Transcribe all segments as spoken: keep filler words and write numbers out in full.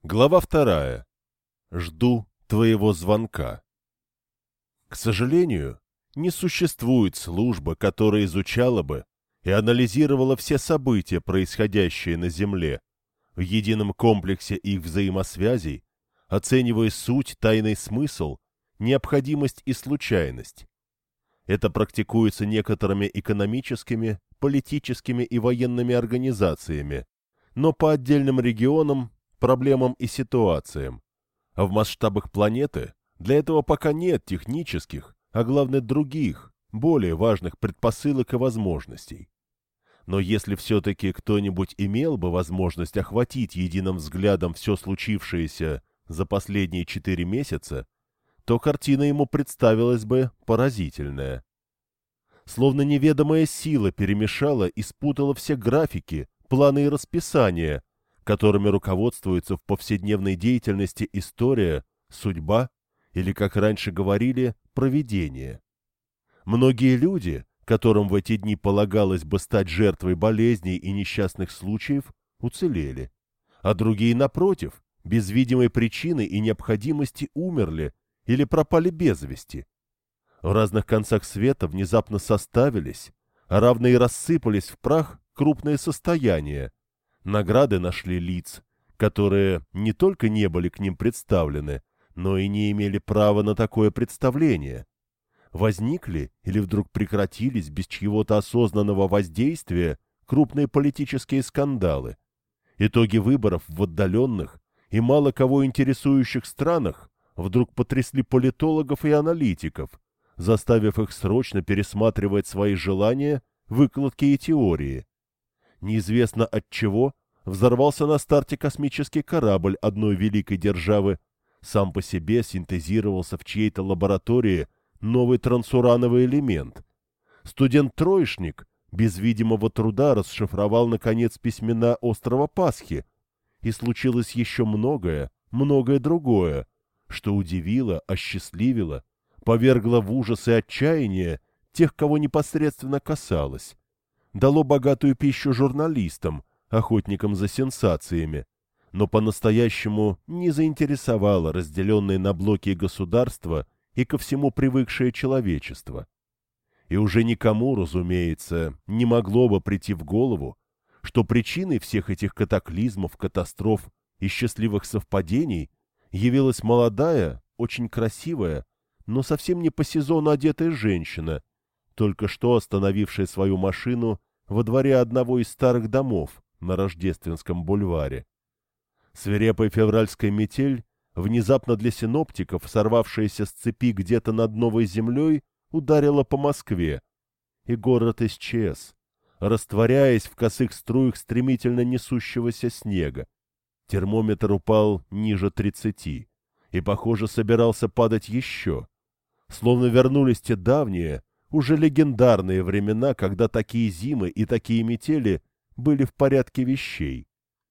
Глава вторая. Жду твоего звонка. К сожалению, не существует службы, которая изучала бы и анализировала все события, происходящие на Земле, в едином комплексе их взаимосвязей, оценивая суть, тайный смысл, необходимость и случайность. Это практикуется некоторыми экономическими, политическими и военными организациями, но по отдельным регионам, проблемам и ситуациям. А в масштабах планеты для этого пока нет технических, а главное других, более важных предпосылок и возможностей. Но если все-таки кто-нибудь имел бы возможность охватить единым взглядом все случившееся за последние четыре месяца, то картина ему представилась бы поразительная. Словно неведомая сила перемешала и спутала все графики, планы и расписания, которыми руководствуется в повседневной деятельности история, судьба или, как раньше говорили, провидение. Многие люди, которым в эти дни полагалось бы стать жертвой болезней и несчастных случаев, уцелели, а другие, напротив, без видимой причины и необходимости умерли или пропали без вести. В разных концах света внезапно составились, а равно и рассыпались в прах крупные состояния. Награды нашли лиц, которые не только не были к ним представлены, но и не имели права на такое представление. Возникли или вдруг прекратились без чьего-то осознанного воздействия крупные политические скандалы. Итоги выборов в отдаленных и мало кого интересующих странах вдруг потрясли политологов и аналитиков, заставив их срочно пересматривать свои желания, выкладки и теории. Неизвестно от чего взорвался на старте космический корабль одной великой державы, сам по себе синтезировался в чьей-то лаборатории новый трансурановый элемент. Студент-троечник без видимого труда расшифровал, наконец, письмена острова Пасхи, и случилось еще многое, многое другое, что удивило, осчастливило, повергло в ужас и отчаяние тех, кого непосредственно касалось, дало богатую пищу журналистам, охотникам за сенсациями, но по-настоящему не заинтересовало разделенное на блоки государства и ко всему привыкшее человечество. И уже никому, разумеется, не могло бы прийти в голову, что причиной всех этих катаклизмов, катастроф и счастливых совпадений явилась молодая, очень красивая, но совсем не по сезону одетая женщина, только что остановившая свою машину во дворе одного из старых домов на Рождественском бульваре. Свирепая февральская метель, внезапно для синоптиков, сорвавшаяся с цепи где-то над новой землей, ударила по Москве, и город исчез, растворяясь в косых струях стремительно несущегося снега. Термометр упал ниже тридцати и, похоже, собирался падать еще. Словно вернулись те давние, уже легендарные времена, когда такие зимы и такие метели были в порядке вещей.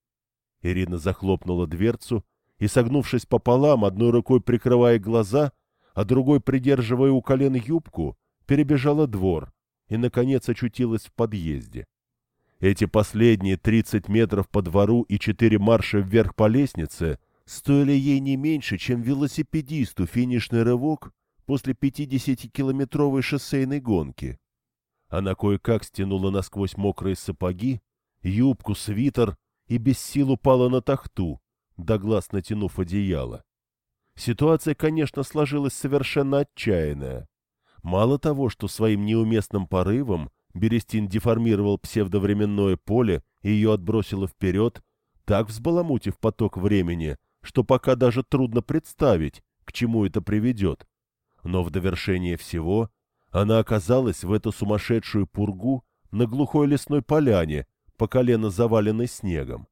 Ирина захлопнула дверцу и, согнувшись пополам, одной рукой прикрывая глаза, а другой придерживая у колен юбку, перебежала двор и, наконец, очутилась в подъезде. Эти последние тридцать метров по двору и четыре марша вверх по лестнице стоили ей не меньше, чем велосипедисту финишный рывок после пятидесятикилометровой шоссейной гонки. Она кое-как стянула насквозь мокрые сапоги, юбку, свитер и без сил упала на тахту, до глаз натянув одеяло. Ситуация, конечно, сложилась совершенно отчаянная. Мало того, что своим неуместным порывом Берестин деформировал псевдовременное поле и ее отбросило вперед, так взбаламутив поток времени, что пока даже трудно представить, к чему это приведет. Но в довершение всего она оказалась в эту сумасшедшую пургу на глухой лесной поляне, по колено заваленной снегом.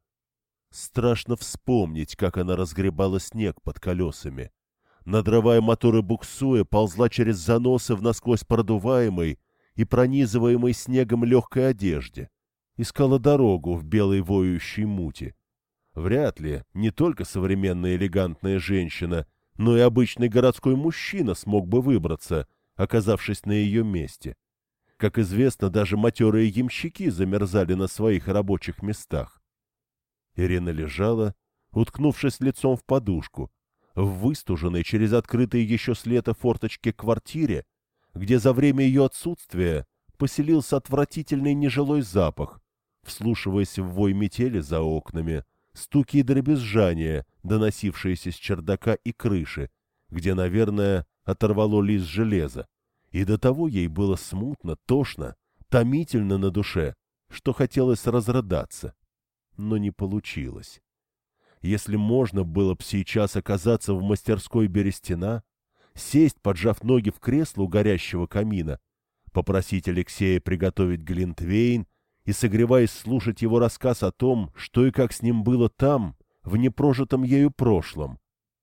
Страшно вспомнить, как она разгребала снег под колесами. Надрывая моторы буксуя, ползла через заносы в насквозь продуваемой и пронизываемой снегом легкой одежде. Искала дорогу в белой воющей мути. Вряд ли не только современная элегантная женщина, но и обычный городской мужчина смог бы выбраться, оказавшись на ее месте. Как известно, даже матерые ямщики замерзали на своих рабочих местах. Ирина лежала, уткнувшись лицом в подушку, в выстуженной через открытые еще с лета форточки квартире, где за время ее отсутствия поселился отвратительный нежилой запах, вслушиваясь в вой метели за окнами, стуки и дребезжания, доносившиеся с чердака и крыши, где, наверное, оторвало лист железа, и до того ей было смутно, тошно, томительно на душе, что хотелось разрыдаться, но не получилось. Если можно было б сейчас оказаться в мастерской Берестина, сесть, поджав ноги в кресло у горящего камина, попросить Алексея приготовить глинтвейн и, согреваясь, слушать его рассказ о том, что и как с ним было там, в непрожитом ею прошлом,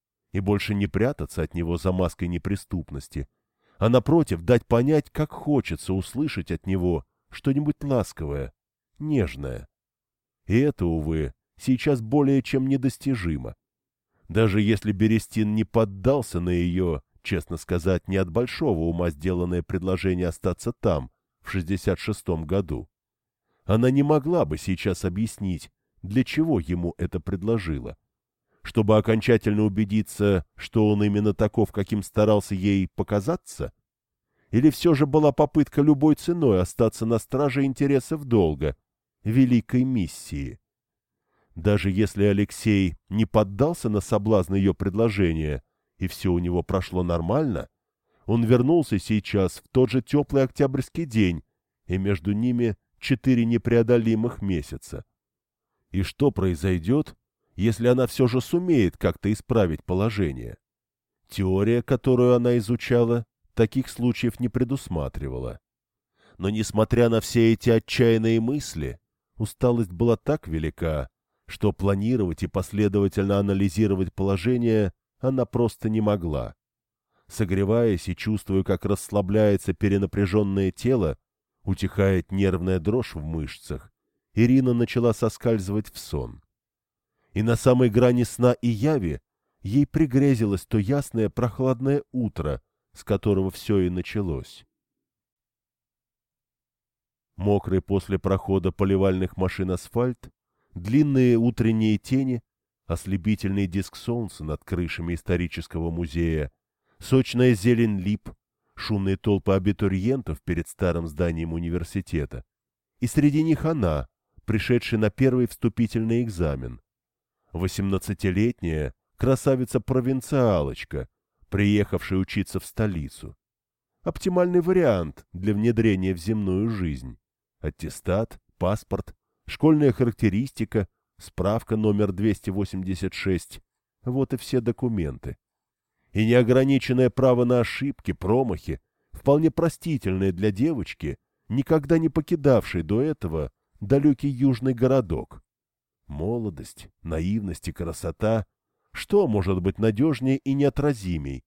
и больше не прятаться от него за маской неприступности, а, напротив, дать понять, как хочется услышать от него что-нибудь ласковое, нежное. И это, увы, сейчас более чем недостижимо. Даже если Берестин не поддался на ее, честно сказать, не от большого ума сделанное предложение остаться там, в шестьдесят шестом году, она не могла бы сейчас объяснить, для чего ему это предложила. Чтобы окончательно убедиться, что он именно таков, каким старался ей показаться? Или все же была попытка любой ценой остаться на страже интересов долга, великой миссии? Даже если Алексей не поддался на соблазн ее предложения, и все у него прошло нормально, он вернулся сейчас в тот же теплый октябрьский день, и между ними четыре непреодолимых месяца. И что произойдет, если она все же сумеет как-то исправить положение? Теория, которую она изучала, таких случаев не предусматривала. Но, несмотря на все эти отчаянные мысли, усталость была так велика, что планировать и последовательно анализировать положение она просто не могла. Согреваясь и чувствуя, как расслабляется перенапряженное тело, утихает нервная дрожь в мышцах, Ирина начала соскальзывать в сон. И на самой грани сна и яви ей пригрезилось то ясное прохладное утро, с которого все и началось. Мокрый после прохода поливальных машин асфальт, длинные утренние тени, ослепительный диск солнца над крышами исторического музея, сочная зелень лип, шумные толпы абитуриентов перед старым зданием университета, и среди них она, пришедшая на первый вступительный экзамен. Восемнадцатилетняя красавица-провинциалочка, приехавшая учиться в столицу. Оптимальный вариант для внедрения в земную жизнь. Аттестат, паспорт, школьная характеристика, справка номер двести восемьдесят шесть. Вот и все документы. И неограниченное право на ошибки, промахи, вполне простительное для девочки, никогда не покидавшей до этого далекий южный городок. Молодость, наивность и красота — что может быть надежнее и неотразимей?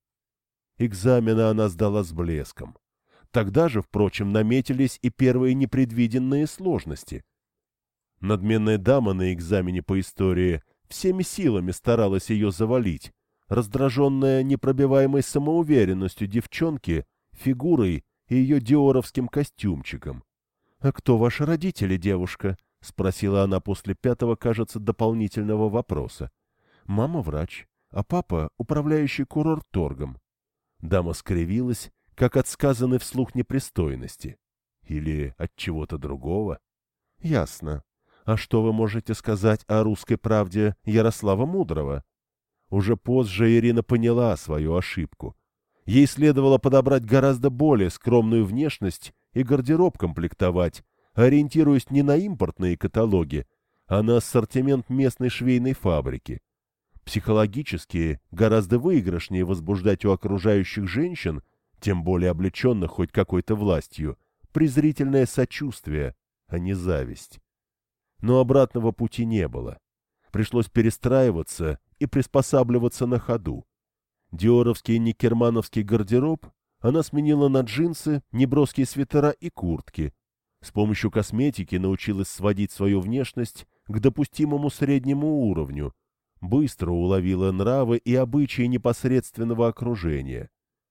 Экзамены она сдала с блеском. Тогда же, впрочем, наметились и первые непредвиденные сложности. Надменная дама на экзамене по истории всеми силами старалась ее завалить, раздраженная непробиваемой самоуверенностью девчонки, фигурой и ее диоровским костюмчиком. — А кто ваши родители, девушка? — спросила она после пятого, кажется, дополнительного вопроса. — Мама врач, а папа — управляющий курорт-торгом. Дама скривилась, как от сказанной вслух непристойности. Или от чего-то другого. — Ясно. А что вы можете сказать о русской правде Ярослава Мудрого? Уже позже Ирина поняла свою ошибку. Ей следовало подобрать гораздо более скромную внешность и гардероб комплектовать, ориентируясь не на импортные каталоги, а на ассортимент местной швейной фабрики. Психологически гораздо выигрышнее возбуждать у окружающих женщин, тем более облеченных хоть какой-то властью, презрительное сочувствие, а не зависть. Но обратного пути не было. Пришлось перестраиваться и приспосабливаться на ходу. Диоровский и никермановский гардероб она сменила на джинсы, неброские свитера и куртки. С помощью косметики научилась сводить свою внешность к допустимому среднему уровню, быстро уловила нравы и обычаи непосредственного окружения.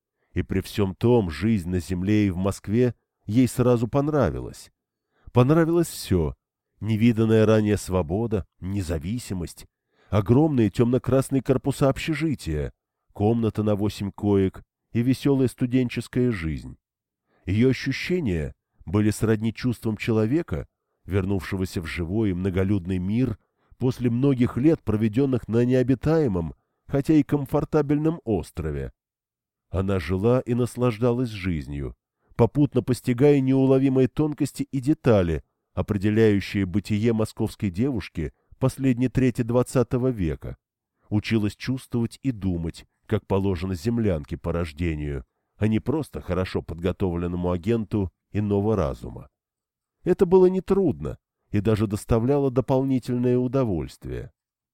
И при всем том жизнь на земле и в Москве ей сразу понравилась. Понравилось все. Невиданная ранее свобода, независимость, огромные темно-красные корпуса общежития, комната на восемь коек и веселая студенческая жизнь. Ее ощущения были сродни чувствам человека, вернувшегося в живой и многолюдный мир после многих лет, проведенных на необитаемом, хотя и комфортабельном острове. Она жила и наслаждалась жизнью, попутно постигая неуловимые тонкости и детали, определяющие бытие московской девушки последней трети двадцатого века, училась чувствовать и думать, как положено землянке по рождению, а не просто хорошо подготовленному агенту иного разума. Это было нетрудно и даже доставляло дополнительное удовольствие.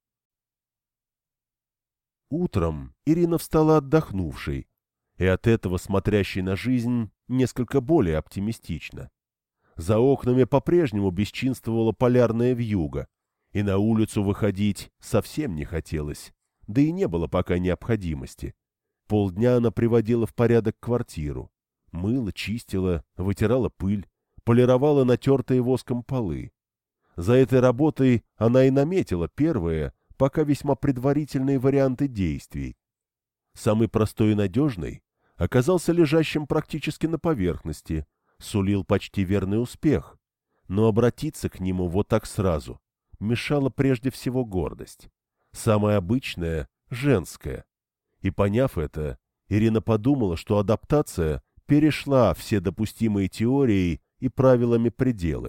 Утром Ирина встала отдохнувшей, и от этого смотрящей на жизнь несколько более оптимистично. За окнами по-прежнему бесчинствовала полярная вьюга, и на улицу выходить совсем не хотелось, да и не было пока необходимости. Полдня она приводила в порядок квартиру, мыла, чистила, вытирала пыль, полировала натертые воском полы. За этой работой она и наметила первые, пока весьма предварительные варианты действий. Самый простой и надежный оказался лежащим практически на поверхности, сулил почти верный успех, но обратиться к нему вот так сразу мешала прежде всего гордость, самая обычная, женская. И поняв это, Ирина подумала, что адаптация перешла все допустимые теории и правилами пределы.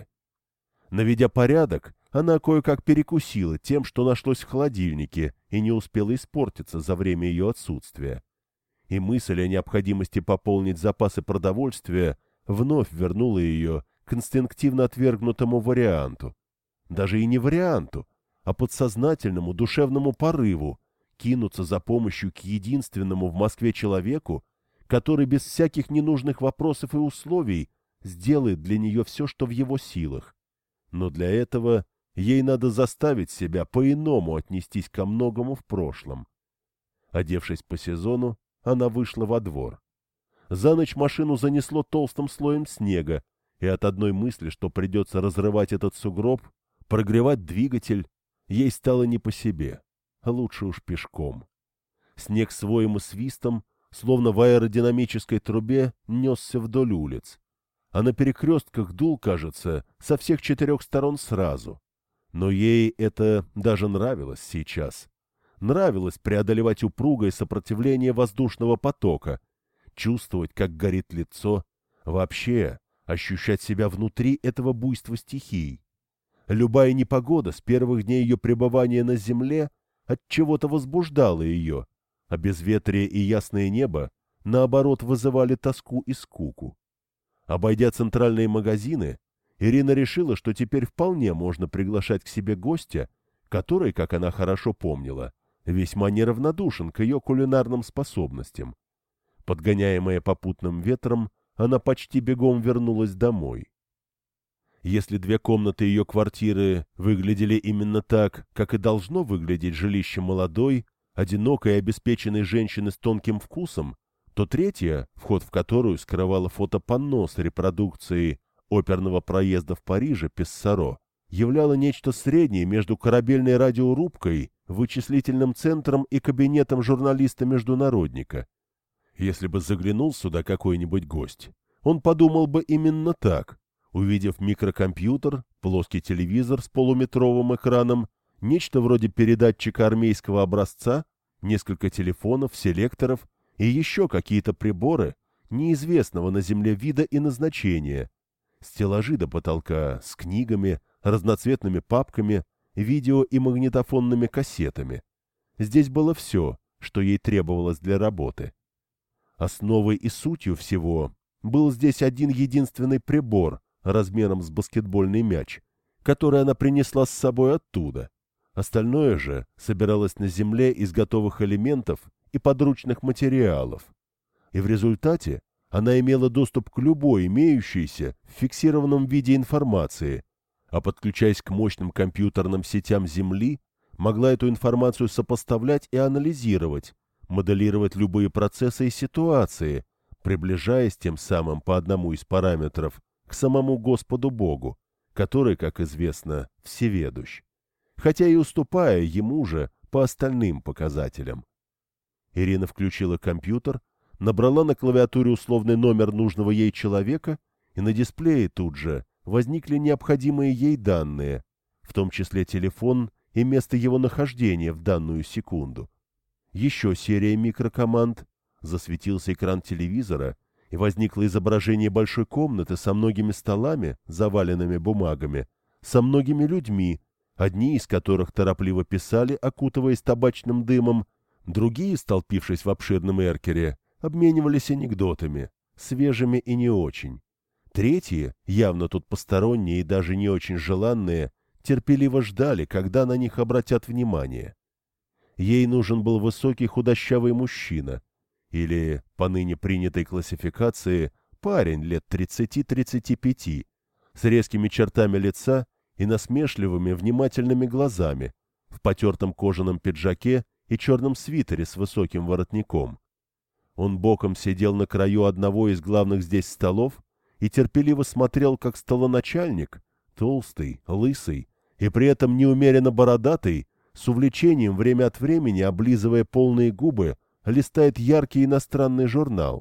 Наведя порядок, она кое-как перекусила тем, что нашлось в холодильнике и не успела испортиться за время ее отсутствия. И мысль о необходимости пополнить запасы продовольствия вновь вернула ее к инстинктивно отвергнутому варианту. Даже и не варианту, а подсознательному душевному порыву кинуться за помощью к единственному в Москве человеку, который без всяких ненужных вопросов и условий сделает для нее все, что в его силах. Но для этого ей надо заставить себя по-иному отнестись ко многому в прошлом. Одевшись по сезону, она вышла во двор. За ночь машину занесло толстым слоем снега, и от одной мысли, что придется разрывать этот сугроб, прогревать двигатель, ей стало не по себе, а лучше уж пешком. Снег с воем и свистом, словно в аэродинамической трубе, несся вдоль улиц. А на перекрестках дул, кажется, со всех четырех сторон сразу. Но ей это даже нравилось сейчас. Нравилось преодолевать упругое сопротивление воздушного потока, чувствовать, как горит лицо, вообще ощущать себя внутри этого буйства стихий. Любая непогода с первых дней ее пребывания на земле от чего-то возбуждала ее, а безветрие и ясное небо, наоборот, вызывали тоску и скуку. Обойдя центральные магазины, Ирина решила, что теперь вполне можно приглашать к себе гостя, который, как она хорошо помнила, весьма неравнодушен к ее кулинарным способностям. Подгоняемая попутным ветром, она почти бегом вернулась домой. Если две комнаты ее квартиры выглядели именно так, как и должно выглядеть жилище молодой, одинокой и обеспеченной женщины с тонким вкусом, то третья, вход в которую скрывала фотопанно с репродукцией оперного проезда в Париже Писсаро, являла нечто среднее между корабельной радиорубкой, вычислительным центром и кабинетом журналиста-международника. Если бы заглянул сюда какой-нибудь гость, он подумал бы именно так, увидев микрокомпьютер, плоский телевизор с полуметровым экраном, нечто вроде передатчика армейского образца, несколько телефонов, селекторов и еще какие-то приборы неизвестного на Земле вида и назначения, стеллажи до потолка с книгами, разноцветными папками, видео и магнитофонными кассетами. Здесь было все, что ей требовалось для работы. Основой и сутью всего был здесь один единственный прибор размером с баскетбольный мяч, который она принесла с собой оттуда. Остальное же собиралось на земле из готовых элементов и подручных материалов. И в результате она имела доступ к любой имеющейся в фиксированном виде информации, а подключаясь к мощным компьютерным сетям Земли, могла эту информацию сопоставлять и анализировать, моделировать любые процессы и ситуации, приближаясь тем самым по одному из параметров к самому Господу Богу, который, как известно, всеведущ, хотя и уступая ему же по остальным показателям. Ирина включила компьютер, набрала на клавиатуре условный номер нужного ей человека, и на дисплее тут же возникли необходимые ей данные, в том числе телефон и место его нахождения в данную секунду. Еще серия микрокоманд, засветился экран телевизора, и возникло изображение большой комнаты со многими столами, заваленными бумагами, со многими людьми, одни из которых торопливо писали, окутываясь табачным дымом, другие, столпившись в обширном эркере, обменивались анекдотами, свежими и не очень. Третьи, явно тут посторонние и даже не очень желанные, терпеливо ждали, когда на них обратят внимание. Ей нужен был высокий худощавый мужчина, или, по ныне принятой классификации, парень лет тридцати-тридцати пяти, с резкими чертами лица и насмешливыми внимательными глазами, в потертом кожаном пиджаке и черном свитере с высоким воротником. Он боком сидел на краю одного из главных здесь столов и терпеливо смотрел, как столоначальник, толстый, лысый и при этом неумеренно бородатый, с увлечением время от времени, облизывая полные губы, листает яркий иностранный журнал.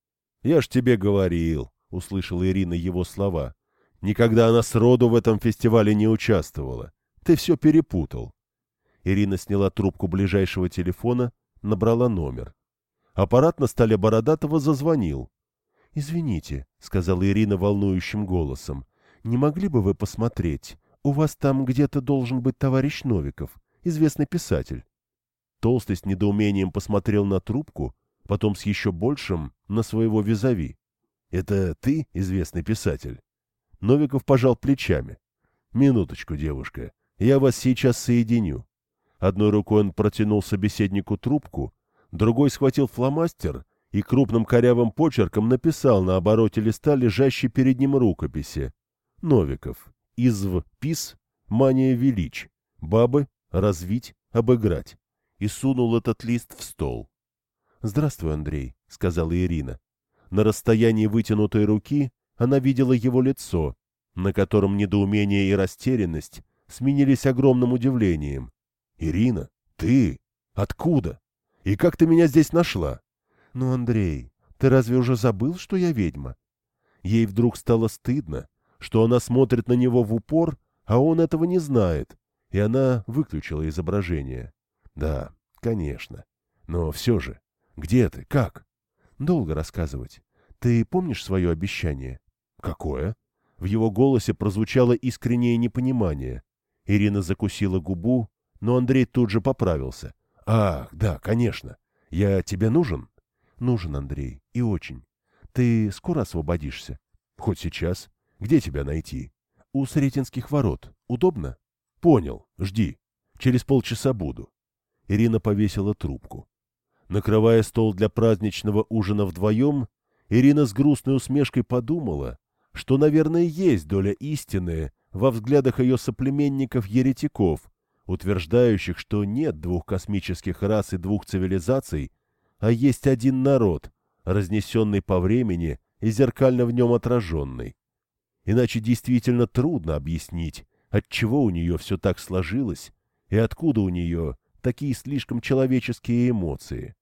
«Я ж тебе говорил», — услышала Ирина его слова. «Никогда она сроду в этом фестивале не участвовала. Ты все перепутал». Ирина сняла трубку ближайшего телефона, набрала номер. Аппарат на столе Бородатого зазвонил. «Извините», — сказала Ирина волнующим голосом, — «не могли бы вы посмотреть? У вас там где-то должен быть товарищ Новиков, известный писатель». Толстый с недоумением посмотрел на трубку, потом с еще большим — на своего визави. «Это ты, известный писатель?» Новиков пожал плечами. «Минуточку, девушка, я вас сейчас соединю». Одной рукой он протянул собеседнику трубку, другой схватил фломастер и крупным корявым почерком написал на обороте листа лежащей перед ним рукописи. «Новиков. Изв. Пис. Мания велич. Бабы. Развить. Обыграть». И сунул этот лист в стол. «Здравствуй, Андрей», — сказала Ирина. На расстоянии вытянутой руки она видела его лицо, на котором недоумение и растерянность сменились огромным удивлением. «Ирина, ты? Откуда? И как ты меня здесь нашла?» «Ну, Андрей, ты разве уже забыл, что я ведьма?» Ей вдруг стало стыдно, что она смотрит на него в упор, а он этого не знает, и она выключила изображение. «Да, конечно. Но все же, где ты? Как?» «Долго рассказывать. Ты помнишь свое обещание?» «Какое?» В его голосе прозвучало искреннее непонимание. Ирина закусила губу, но Андрей тут же поправился. «Ах, да, конечно. Я тебе нужен?» «Нужен, Андрей, и очень. Ты скоро освободишься?» «Хоть сейчас. Где тебя найти?» «У Сретенских ворот. Удобно?» «Понял. Жди. Через полчаса буду». Ирина повесила трубку. Накрывая стол для праздничного ужина вдвоем, Ирина с грустной усмешкой подумала, что, наверное, есть доля истины во взглядах ее соплеменников-еретиков, утверждающих, что нет двух космических рас и двух цивилизаций, а есть один народ, разнесенный по времени и зеркально в нем отраженный. Иначе действительно трудно объяснить, отчего у нее все так сложилось и откуда у нее такие слишком человеческие эмоции.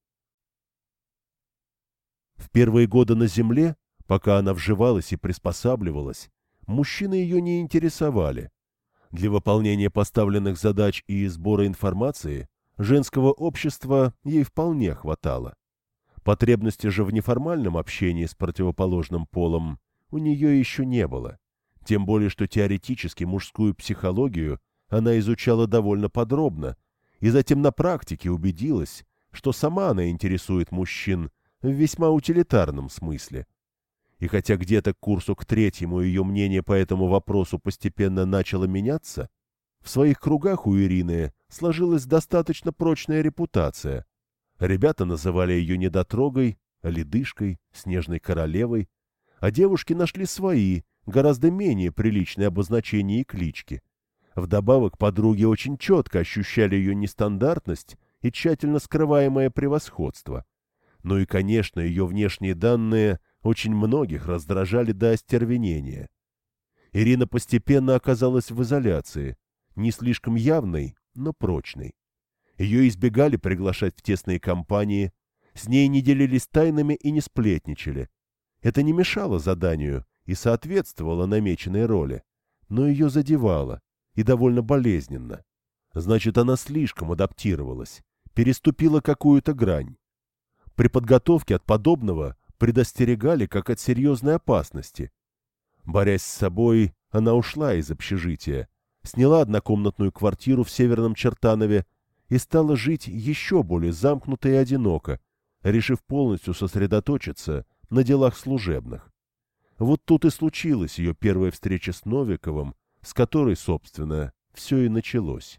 В первые годы на Земле, пока она вживалась и приспосабливалась, мужчины ее не интересовали. Для выполнения поставленных задач и сбора информации женского общества ей вполне хватало. Потребности же в неформальном общении с противоположным полом у нее еще не было, тем более что теоретически мужскую психологию она изучала довольно подробно, и затем на практике убедилась, что сама она интересует мужчин в весьма утилитарном смысле. И хотя где-то к курсу к третьему ее мнение по этому вопросу постепенно начало меняться, в своих кругах у Ирины сложилась достаточно прочная репутация. Ребята называли ее недотрогой, ледышкой, снежной королевой, а девушки нашли свои, гораздо менее приличные обозначения и клички. Вдобавок подруги очень четко ощущали ее нестандартность и тщательно скрываемое превосходство. Ну и, конечно, ее внешние данные очень многих раздражали до остервенения. Ирина постепенно оказалась в изоляции, не слишком явной, но прочной. Ее избегали приглашать в тесные компании, с ней не делились тайнами и не сплетничали. Это не мешало заданию и соответствовало намеченной роли, но ее задевало, и довольно болезненно. Значит, она слишком адаптировалась, переступила какую-то грань. При подготовке от подобного предостерегали как от серьезной опасности. Борясь с собой, она ушла из общежития, сняла однокомнатную квартиру в Северном Чертанове и стала жить еще более замкнуто и одиноко, решив полностью сосредоточиться на делах служебных. Вот тут и случилась ее первая встреча с Новиковым, с которой, собственно, все и началось.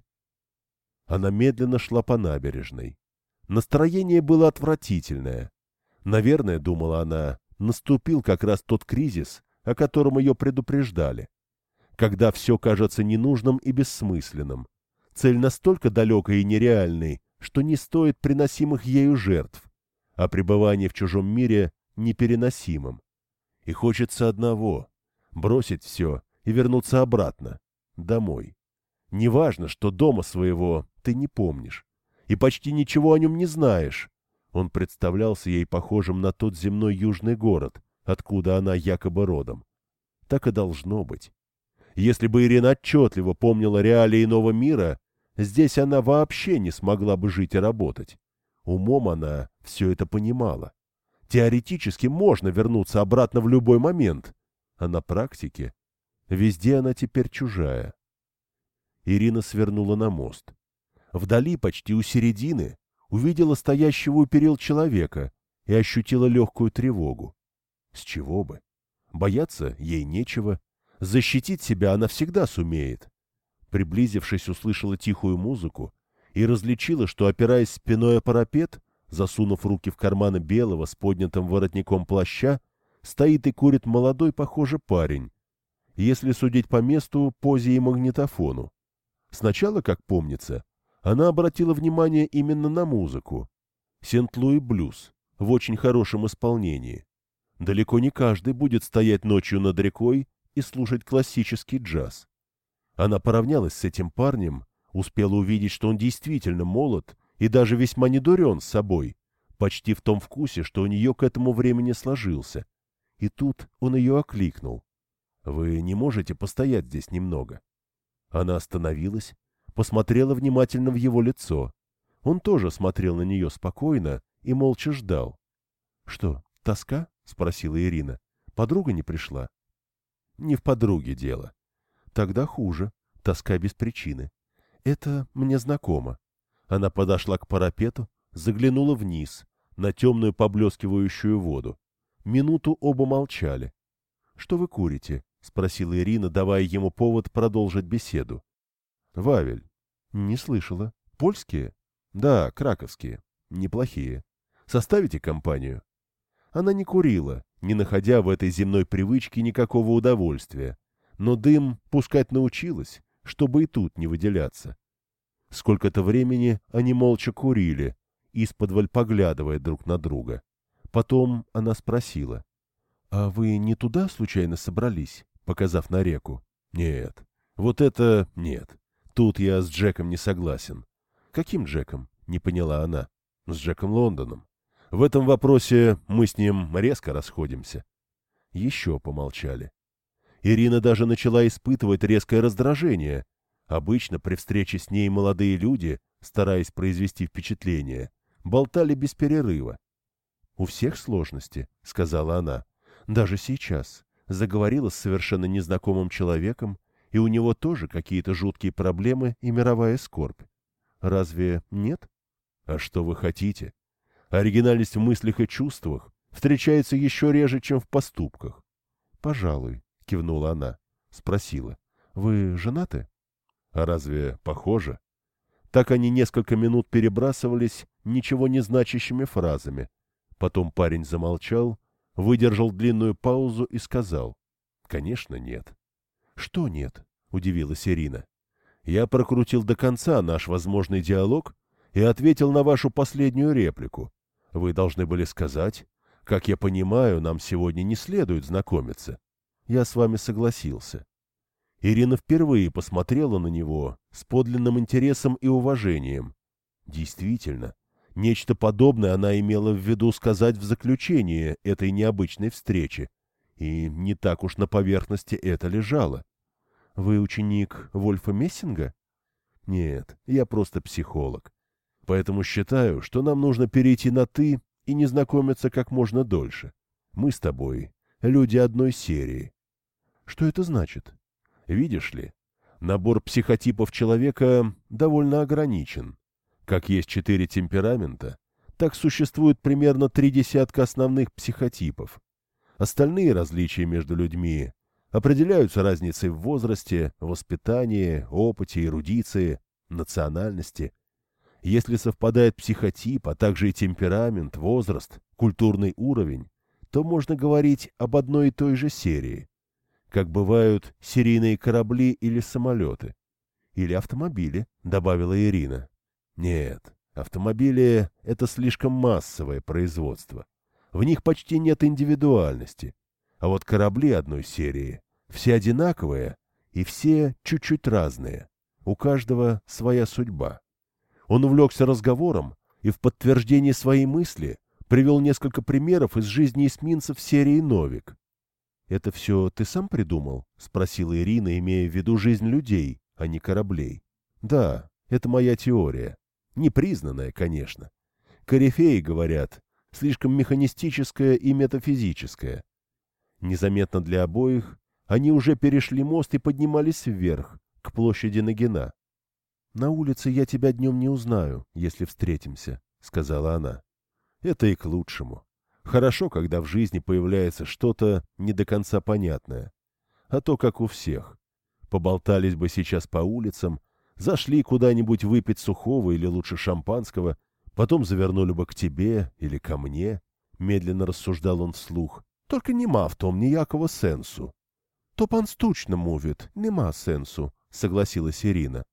Она медленно шла по набережной. Настроение было отвратительное. Наверное, думала она, наступил как раз тот кризис, о котором ее предупреждали. Когда все кажется ненужным и бессмысленным. Цель настолько далекой и нереальной, что не стоит приносимых ею жертв, а пребывание в чужом мире непереносимым. И хочется одного — бросить все и вернуться обратно, домой. Неважно, что дома своего ты не помнишь, и почти ничего о нем не знаешь. Он представлялся ей похожим на тот земной южный город, откуда она якобы родом. Так и должно быть. Если бы Ирина отчетливо помнила реалии иного мира, здесь она вообще не смогла бы жить и работать. Умом она все это понимала. Теоретически можно вернуться обратно в любой момент, а на практике везде она теперь чужая. Ирина свернула на мост. Вдали, почти у середины, увидела стоящего у перил человека и ощутила легкую тревогу. С чего бы? Бояться ей нечего. Защитить себя она всегда сумеет. Приблизившись, услышала тихую музыку и различила, что, опираясь спиной о парапет, засунув руки в карманы белого с поднятым воротником плаща, стоит и курит молодой, похоже, парень. Если судить по месту, позе и магнитофону. Сначала, как помнится, она обратила внимание именно на музыку. Сент-Луи блюз в очень хорошем исполнении. Далеко не каждый будет стоять ночью над рекой и слушать классический джаз. Она поравнялась с этим парнем, успела увидеть, что он действительно молод и даже весьма недурен с собой, почти в том вкусе, что у нее к этому времени сложился. И тут он ее окликнул. «Вы не можете постоять здесь немного?» Она остановилась, посмотрела внимательно в его лицо. Он тоже смотрел на нее спокойно и молча ждал. — Что, тоска? — спросила Ирина. — Подруга не пришла? — Не в подруге дело. — Тогда хуже. Тоска без причины. Это мне знакомо. Она подошла к парапету, заглянула вниз, на темную поблескивающую воду. Минуту оба молчали. — Что вы курите? — спросила Ирина, давая ему повод продолжить беседу. — Вавель. — Не слышала. Польские? — Да, краковские. Неплохие. Составите компанию? Она не курила, не находя в этой земной привычке никакого удовольствия, но дым пускать научилась, чтобы и тут не выделяться. Сколько-то времени они молча курили, исподволь поглядывая друг на друга. Потом она спросила: — А вы не туда случайно собрались, показав на реку? — Нет. Вот это нет. Тут я с Джеком не согласен. — Каким Джеком? — не поняла она. — С Джеком Лондоном. В этом вопросе мы с ним резко расходимся. Еще помолчали. Ирина даже начала испытывать резкое раздражение. Обычно при встрече с ней молодые люди, стараясь произвести впечатление, болтали без перерыва. — У всех сложности, — сказала она. — Даже сейчас. Заговорила с совершенно незнакомым человеком, и у него тоже какие-то жуткие проблемы и мировая скорбь. Разве нет? А что вы хотите? Оригинальность в мыслях и чувствах встречается еще реже, чем в поступках. — Пожалуй, — кивнула она. Спросила: — Вы женаты? — А разве похоже? Так они несколько минут перебрасывались ничего не значащими фразами. Потом парень замолчал, выдержал длинную паузу и сказал: — Конечно, нет. — Что нет? — удивилась Ирина. — Я прокрутил до конца наш возможный диалог и ответил на вашу последнюю реплику. Вы должны были сказать: как я понимаю, нам сегодня не следует знакомиться. Я с вами согласился. Ирина впервые посмотрела на него с подлинным интересом и уважением. Действительно, нечто подобное она имела в виду сказать в заключение этой необычной встречи, и не так уж на поверхности это лежало. «Вы ученик Вольфа Мессинга?» «Нет, я просто психолог. Поэтому считаю, что нам нужно перейти на «ты» и не знакомиться как можно дольше. Мы с тобой люди одной серии». «Что это значит?» «Видишь ли, набор психотипов человека довольно ограничен. Как есть четыре темперамента, так существует примерно три десятка основных психотипов. Остальные различия между людьми определяются разницей в возрасте, воспитании, опыте, эрудиции, национальности. Если совпадает психотип, а также и темперамент, возраст, культурный уровень, то можно говорить об одной и той же серии, как бывают серийные корабли или самолеты. Или автомобили, добавила Ирина. Нет, автомобили — это слишком массовое производство. В них почти нет индивидуальности. А вот корабли одной серии все одинаковые и все чуть-чуть разные. У каждого своя судьба. Он увлекся разговором и в подтверждение своей мысли привел несколько примеров из жизни эсминцев серии «Новик». «Это все ты сам придумал?» — спросила Ирина, имея в виду жизнь людей, а не кораблей. «Да, это моя теория. Непризнанная, конечно. Корифеи говорят, слишком механистическая и метафизическая. Незаметно для обоих они уже перешли мост и поднимались вверх, к площади Нагина. «На улице я тебя днем не узнаю, если встретимся», — сказала она. «Это и к лучшему. Хорошо, когда в жизни появляется что-то не до конца понятное. А то, как у всех. Поболтались бы сейчас по улицам, зашли куда-нибудь выпить сухого или лучше шампанского, потом завернули бы к тебе или ко мне», — медленно рассуждал он вслух. «Только нема в том ніякого сенсу». «То пан стучно мовит, нема сенсу», — согласилась Ирина.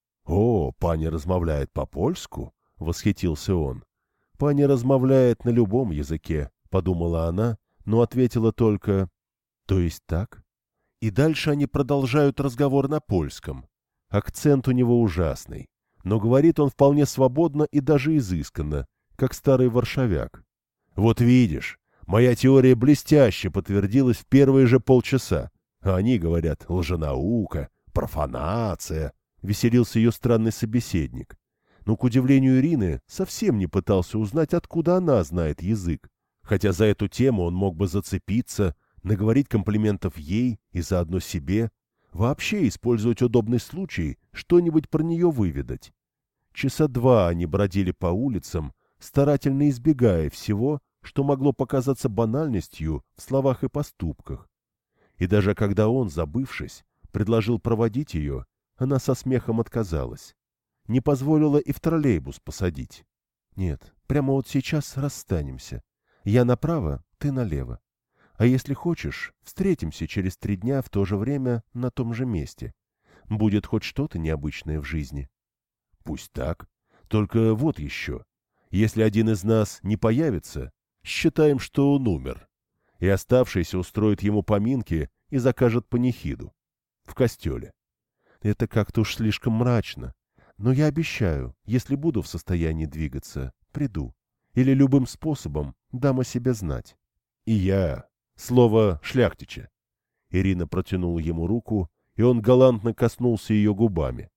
«О, пані размовляет по-польску?» — восхитился он. «Пані размовляет на любом языке», — подумала она, но ответила только «то есть так?» И дальше они продолжают разговор на польском. Акцент у него ужасный, но говорит он вполне свободно и даже изысканно, как старый варшавяк. «Вот видишь, моя теория блестяще подтвердилась в первые же полчаса, а они говорят лженаука, профанация», — веселился ее странный собеседник. Но, к удивлению Ирины, совсем не пытался узнать, откуда она знает язык, хотя за эту тему он мог бы зацепиться, наговорить комплиментов ей и заодно себе, вообще использовать удобный случай, что-нибудь про нее выведать. Часа два они бродили по улицам, старательно избегая всего, что могло показаться банальностью в словах и поступках. И даже когда он, забывшись, предложил проводить ее, она со смехом отказалась. Не позволила и в троллейбус посадить. «Нет, прямо вот сейчас расстанемся. Я направо, ты налево. А если хочешь, встретимся через три дня в то же время на том же месте. Будет хоть что-то необычное в жизни». «Пусть так. Только вот еще. Если один из нас не появится, считаем, что он умер. И оставшийся устроит ему поминки и закажет панихиду. В костеле. Это как-то уж слишком мрачно. Но я обещаю, если буду в состоянии двигаться, приду. Или любым способом дам о себе знать». «И я. Слово шляхтича». Ирина протянула ему руку, и он галантно коснулся ее губами.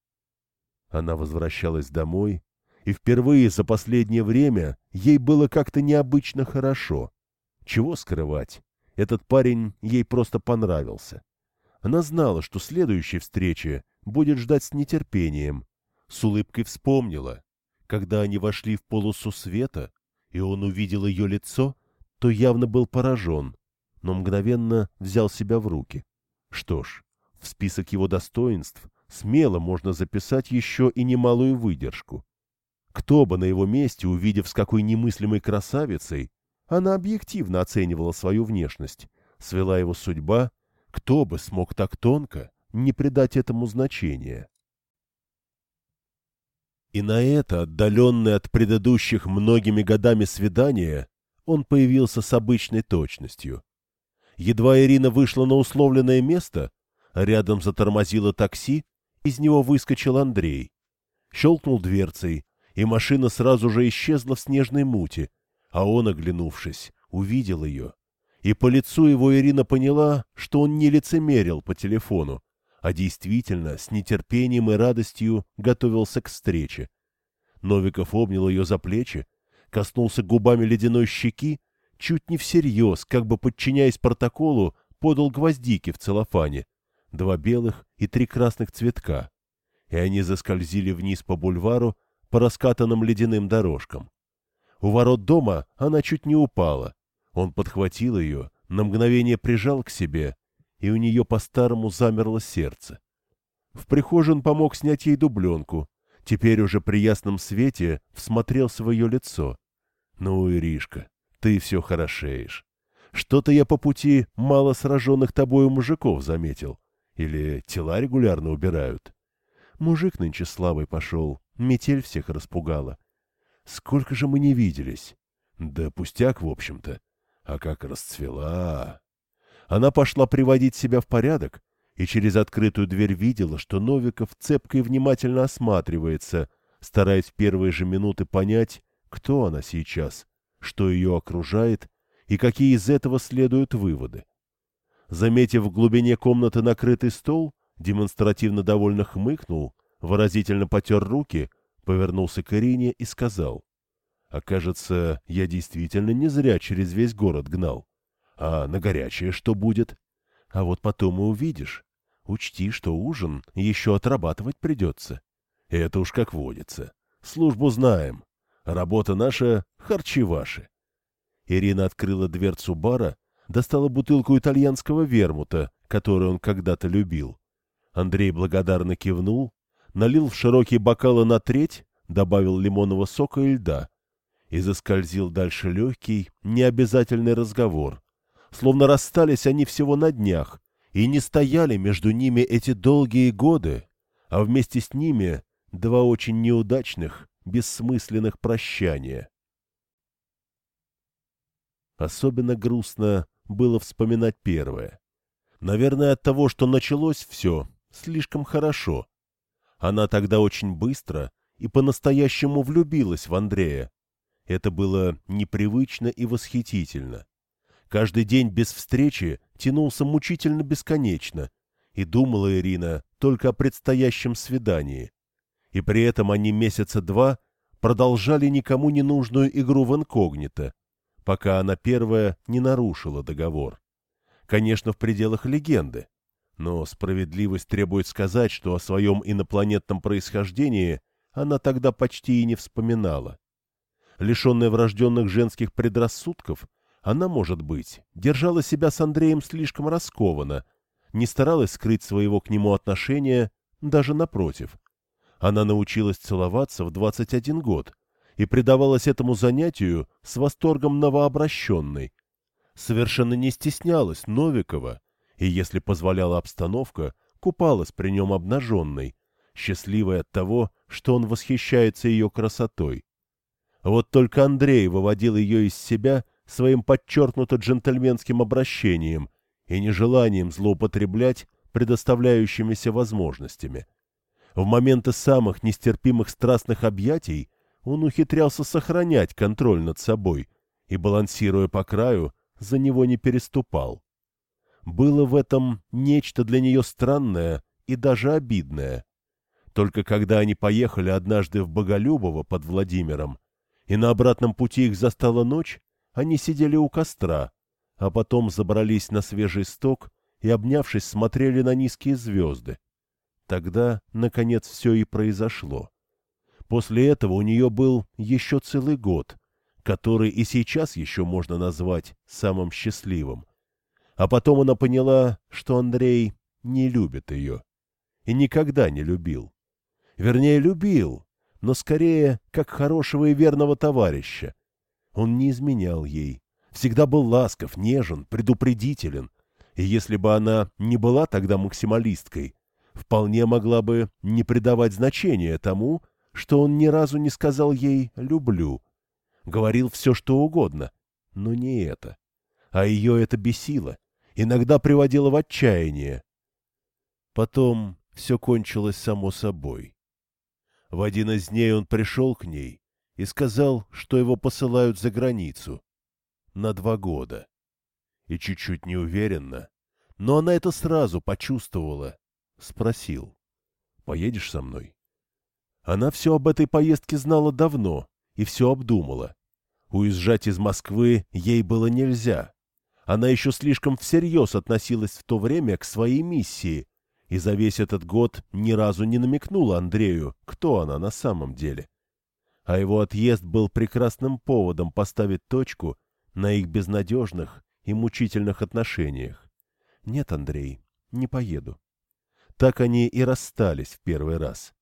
Она возвращалась домой, и впервые за последнее время ей было как-то необычно хорошо. Чего скрывать, этот парень ей просто понравился. Она знала, что следующей встречи будет ждать с нетерпением. С улыбкой вспомнила, когда они вошли в полосу света, и он увидел ее лицо, то явно был поражен, но мгновенно взял себя в руки. Что ж, в список его достоинств смело можно записать еще и немалую выдержку. Кто бы на его месте, увидев, с какой немыслимой красавицей, она объективно оценивала свою внешность, свела его судьба, кто бы смог так тонко не придать этому значения? И на это, отдаленное от предыдущих многими годами свидания, он появился с обычной точностью. Едва Ирина вышла на условленное место, а рядом затормозило такси, из него выскочил Андрей. Щелкнул дверцей, и машина сразу же исчезла в снежной мути, а он, оглянувшись, увидел ее. И по лицу его Ирина поняла, что он не лицемерил по телефону, а действительно с нетерпением и радостью готовился к встрече. Новиков обнял ее за плечи, коснулся губами ледяной щеки, чуть не всерьез, как бы подчиняясь протоколу, подал гвоздики в целлофане, два белых и три красных цветка, и они заскользили вниз по бульвару по раскатанным ледяным дорожкам. У ворот дома она чуть не упала. Он подхватил ее, на мгновение прижал к себе, и у нее по-старому замерло сердце. В прихожей он помог снять ей дубленку, теперь уже при ясном свете всмотрелся в ее лицо. «Ну, Иришка, ты все хорошеешь. Что-то я по пути мало сраженных тобою мужиков заметил. Или тела регулярно убирают. Мужик нынче слабый пошел, метель всех распугала. Сколько же мы не виделись? Да пустяк, в общем-то. А как расцвела!» Она пошла приводить себя в порядок, и через открытую дверь видела, что Новиков цепко и внимательно осматривается, стараясь в первые же минуты понять, кто она сейчас, что ее окружает и какие из этого следуют выводы. Заметив в глубине комнаты накрытый стол, демонстративно довольно хмыкнул, выразительно потер руки, повернулся к Ирине и сказал: «А кажется, я действительно не зря через весь город гнал. А на горячее что будет? А вот потом и увидишь. Учти, что ужин еще отрабатывать придется. Это уж как водится. Службу знаем. Работа наша — харчи ваши». Ирина открыла дверцу бара, достала бутылку итальянского вермута, который он когда-то любил. Андрей благодарно кивнул, налил в широкие бокалы на треть, добавил лимонного сока и льда. И заскользил дальше легкий, необязательный разговор. Словно расстались они всего на днях, и не стояли между ними эти долгие годы, а вместе с ними два очень неудачных, бессмысленных прощания. Особенно грустно было вспоминать первое. Наверное, от того, что началось все слишком хорошо. Она тогда очень быстро и по-настоящему влюбилась в Андрея. Это было непривычно и восхитительно. Каждый день без встречи тянулся мучительно бесконечно, и думала Ирина только о предстоящем свидании. И при этом они месяца два продолжали никому не нужную игру в инкогнито, пока она первая не нарушила договор. Конечно, в пределах легенды, но справедливость требует сказать, что о своем инопланетном происхождении она тогда почти и не вспоминала. Лишенная врожденных женских предрассудков, она, может быть, держала себя с Андреем слишком раскованно, не старалась скрыть своего к нему отношения, даже напротив. Она научилась целоваться в двадцать один год и предавалась этому занятию с восторгом новообращенной. Совершенно не стеснялась Новикова, и, если позволяла обстановка, купалась при нем обнаженной, счастливой от того, что он восхищается ее красотой. Вот только Андрей выводил ее из себя своим подчеркнуто джентльменским обращением и нежеланием злоупотреблять предоставляющимися возможностями. В моменты самых нестерпимых страстных объятий он ухитрялся сохранять контроль над собой и, балансируя по краю, за него не переступал. Было в этом нечто для нее странное и даже обидное. Только когда они поехали однажды в Боголюбово под Владимиром, и на обратном пути их застала ночь, они сидели у костра, а потом забрались на свежий сток и, обнявшись, смотрели на низкие звезды. Тогда, наконец, все и произошло. После этого у нее был еще целый год, который и сейчас еще можно назвать самым счастливым. А потом она поняла, что Андрей не любит ее. И никогда не любил. Вернее, любил, но скорее как хорошего и верного товарища. Он не изменял ей, всегда был ласков, нежен, предупредителен. И если бы она не была тогда максималисткой, вполне могла бы не придавать значения тому, что он ни разу не сказал ей «люблю». Говорил все, что угодно, но не это. А ее это бесило, иногда приводило в отчаяние. Потом все кончилось само собой. В один из дней он пришел к ней и сказал, что его посылают за границу на два года. И чуть-чуть неуверенно, но она это сразу почувствовала, спросил: «Поедешь со мной?» Она все об этой поездке знала давно и все обдумала. Уезжать из Москвы ей было нельзя. Она еще слишком всерьез относилась в то время к своей миссии и за весь этот год ни разу не намекнула Андрею, кто она на самом деле. А его отъезд был прекрасным поводом поставить точку на их безнадежных и мучительных отношениях. «Нет, Андрей, не поеду». Так они и расстались в первый раз.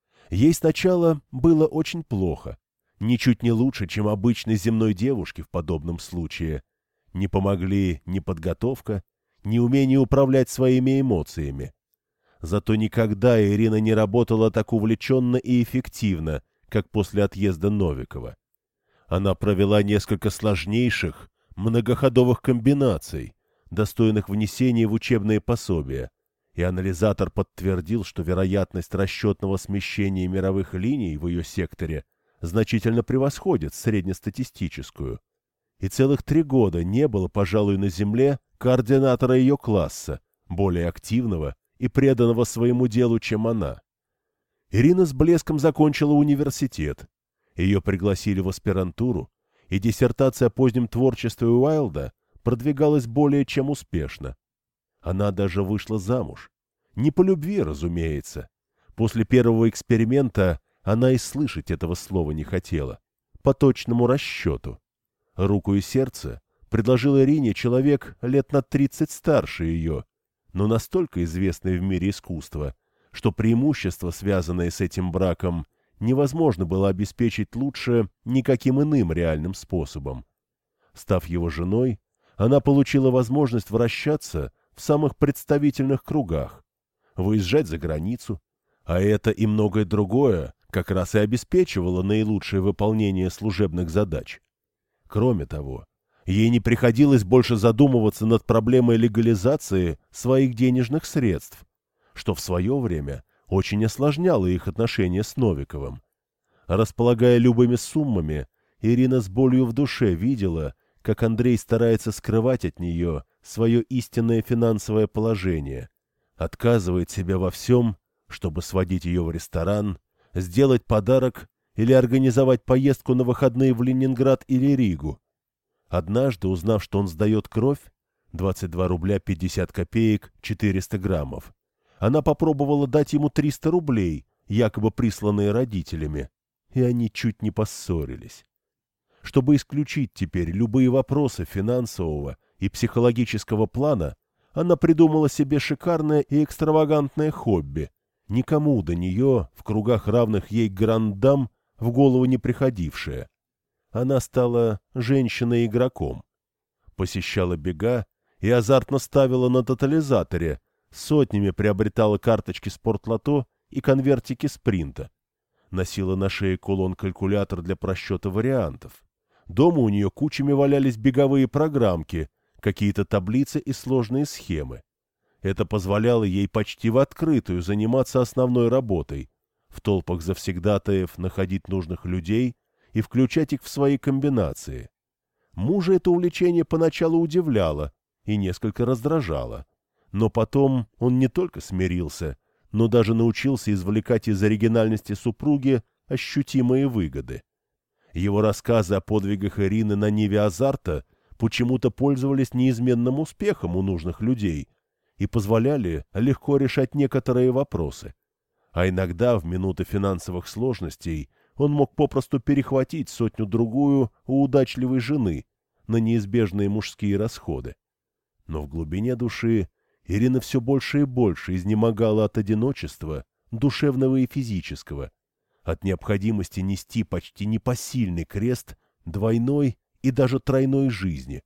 Ей сначала было очень плохо, ничуть не лучше, чем обычной земной девушке в подобном случае. Не помогли ни подготовка, ни умение управлять своими эмоциями. Зато никогда Ирина не работала так увлеченно и эффективно, как после отъезда Новикова. Она провела несколько сложнейших, многоходовых комбинаций, достойных внесения в учебные пособия, и анализатор подтвердил, что вероятность расчетного смещения мировых линий в ее секторе значительно превосходит среднестатистическую. И целых три года не было, пожалуй, на Земле координатора ее класса, более активного и преданного своему делу, чем она. Ирина с блеском закончила университет. Ее пригласили в аспирантуру, и диссертация о позднем творчестве Уайлда продвигалась более чем успешно. Она даже вышла замуж. Не по любви, разумеется. После первого эксперимента она и слышать этого слова не хотела. По точному расчету. Руку и сердце предложил Ирине человек лет на тридцать старше ее, но настолько известный в мире искусства, что преимущества, связанные с этим браком, невозможно было обеспечить лучше никаким иным реальным способом. Став его женой, она получила возможность вращаться в самых представительных кругах, выезжать за границу, а это и многое другое как раз и обеспечивало наилучшее выполнение служебных задач. Кроме того, ей не приходилось больше задумываться над проблемой легализации своих денежных средств, что в свое время очень осложняло их отношения с Новиковым. Располагая любыми суммами, Ирина с болью в душе видела, как Андрей старается скрывать от нее свое истинное финансовое положение, отказывает себе во всем, чтобы сводить ее в ресторан, сделать подарок или организовать поездку на выходные в Ленинград или Ригу. Однажды, узнав, что он сдает кровь, двадцать два рубля пятьдесят копеек, четыреста граммов, она попробовала дать ему триста рублей, якобы присланные родителями, и они чуть не поссорились. Чтобы исключить теперь любые вопросы финансового и психологического плана, она придумала себе шикарное и экстравагантное хобби, никому до нее, в кругах равных ей гранд-дам, в голову не приходившее. Она стала женщиной-игроком. Посещала бега и азартно ставила на тотализаторе, сотнями приобретала карточки спортлото и конвертики спринта. Носила на шее кулон-калькулятор для просчета вариантов. Дома у нее кучами валялись беговые программки, какие-то таблицы и сложные схемы. Это позволяло ей почти в открытую заниматься основной работой, в толпах завсегдатаев находить нужных людей и включать их в свои комбинации. Мужа это увлечение поначалу удивляло и несколько раздражало, но потом он не только смирился, но даже научился извлекать из оригинальности супруги ощутимые выгоды. Его рассказы о подвигах Ирины на ниве азарта почему-то пользовались неизменным успехом у нужных людей и позволяли легко решать некоторые вопросы. А иногда, в минуты финансовых сложностей, он мог попросту перехватить сотню-другую у удачливой жены на неизбежные мужские расходы. Но в глубине души Ирина все больше и больше изнемогала от одиночества, душевного и физического, от необходимости нести почти непосильный крест двойной и даже тройной жизни.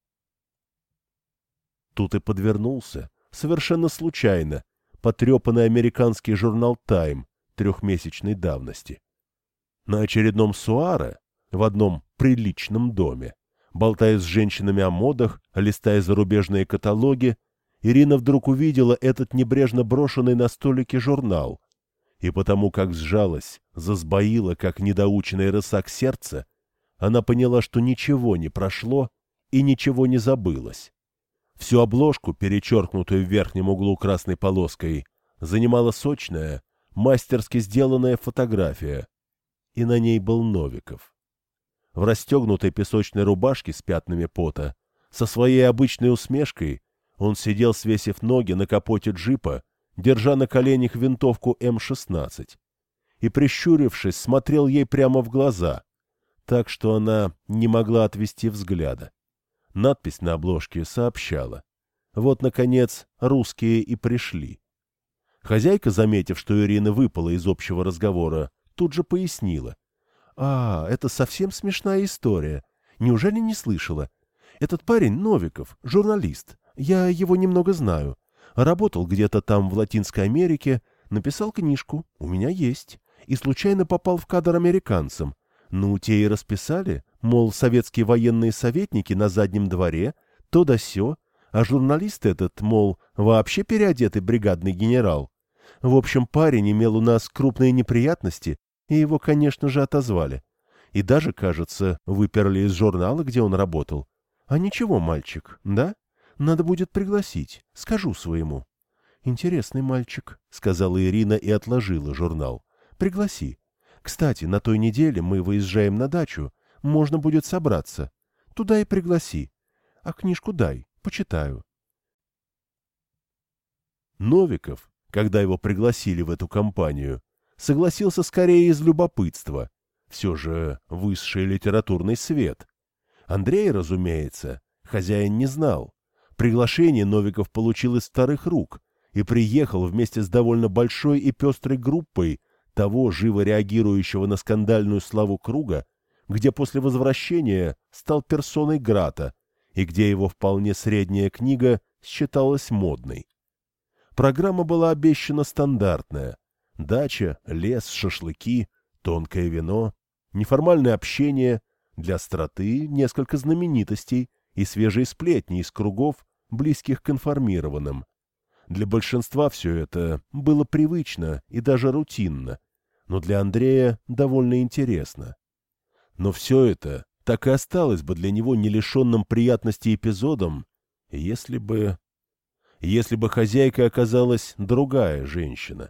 Тут и подвернулся, совершенно случайно, потрепанный американский журнал «Тайм» трехмесячной давности. На очередном суаре, в одном приличном доме, болтая с женщинами о модах, листая зарубежные каталоги, Ирина вдруг увидела этот небрежно брошенный на столике журнал И потому как сжалось, засбоило, как недоученный рысак сердце, она поняла, что ничего не прошло и ничего не забылось. Всю обложку, перечеркнутую в верхнем углу красной полоской, занимала сочная, мастерски сделанная фотография, и на ней был Новиков. В расстегнутой песочной рубашке с пятнами пота, со своей обычной усмешкой, он сидел, свесив ноги на капоте джипа, держа на коленях винтовку эм шестнадцать, и, прищурившись, смотрел ей прямо в глаза, так что она не могла отвести взгляда. Надпись на обложке сообщала: «Вот, наконец, русские и пришли». Хозяйка, заметив, что Ирина выпала из общего разговора, тут же пояснила: «А, это совсем смешная история. Неужели не слышала? Этот парень Новиков, журналист. Я его немного знаю. Работал где-то там в Латинской Америке, написал книжку, у меня есть, и случайно попал в кадр американцам. Ну, те и расписали, мол, советские военные советники на заднем дворе, то да сё, а журналист этот, мол, вообще переодетый бригадный генерал. В общем, парень имел у нас крупные неприятности, и его, конечно же, отозвали. И даже, кажется, выперли из журнала, где он работал. А ничего, мальчик, да? Надо будет пригласить, скажу своему». «Интересный мальчик», — сказала Ирина и отложила журнал. «Пригласи. Кстати, на той неделе мы выезжаем на дачу, можно будет собраться. Туда и пригласи. А книжку дай, почитаю». Новиков, когда его пригласили в эту компанию, согласился скорее из любопытства. Все же высший литературный свет. Андрей, разумеется, хозяин не знал. Приглашение Новиков получил из вторых рук и приехал вместе с довольно большой и пестрой группой того живо реагирующего на скандальную славу круга, где после возвращения стал персоной Грата и где его вполне средняя книга считалась модной. Программа была обещана стандартная: дача, лес, шашлыки, тонкое вино, неформальное общение, для остроты несколько знаменитостей и свежие сплетни из кругов, близких к информированным. Для большинства все это было привычно и даже рутинно, но для Андрея довольно интересно. Но все это так и осталось бы для него не лишенным приятности эпизодом, если бы... если бы хозяйкой оказалась другая женщина.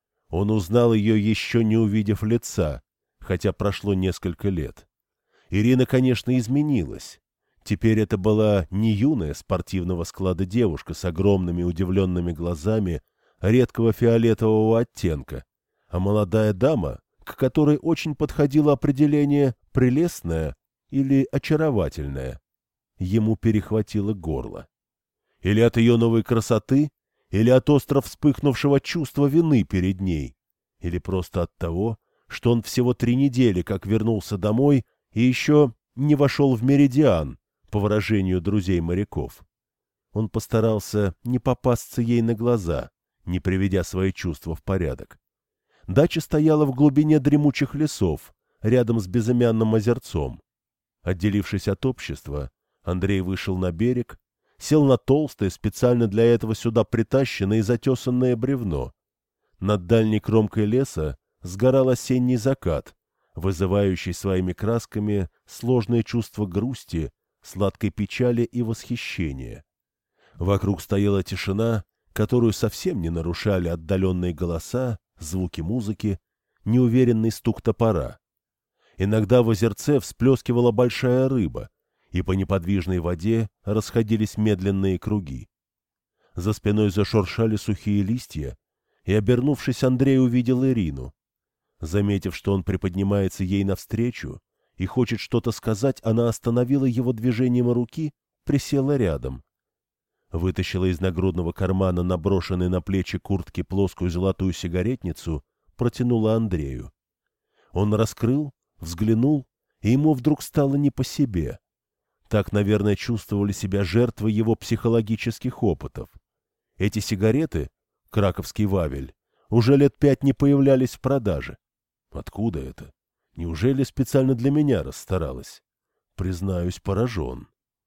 Он узнал ее, еще не увидев лица, хотя прошло несколько лет. Ирина, конечно, изменилась. Теперь это была не юная спортивного склада девушка с огромными удивленными глазами редкого фиолетового оттенка, а молодая дама, к которой очень подходило определение «прелестная» или «очаровательная». Ему перехватило горло. Или от ее новой красоты, или от остро вспыхнувшего чувства вины перед ней, или просто от того, что он всего три недели как вернулся домой и еще не вошел в меридиан, по выражению друзей-моряков. Он постарался не попасться ей на глаза, не приведя свои чувства в порядок. Дача стояла в глубине дремучих лесов, рядом с безымянным озерцом. Отделившись от общества, Андрей вышел на берег, сел на толстое, специально для этого сюда притащенное и затесанное бревно. Над дальней кромкой леса сгорал осенний закат, вызывающий своими красками сложные чувства грусти, сладкой печали и восхищения. Вокруг стояла тишина, которую совсем не нарушали отдаленные голоса, звуки музыки, неуверенный стук топора. Иногда в озерце всплескивала большая рыба, и по неподвижной воде расходились медленные круги. За спиной зашуршали сухие листья, и, обернувшись, Андрей увидел Ирину. Заметив, что он приподнимается ей навстречу и хочет что-то сказать, она остановила его движением руки, присела рядом. Вытащила из нагрудного кармана наброшенной на плечи куртки плоскую золотую сигаретницу, протянула Андрею. Он раскрыл, взглянул, и ему вдруг стало не по себе. Так, наверное, чувствовали себя жертвы его психологических опытов. Эти сигареты, краковский Вавель, уже лет пять не появлялись в продаже. Откуда это? Неужели специально для меня расстаралась? Признаюсь, поражен.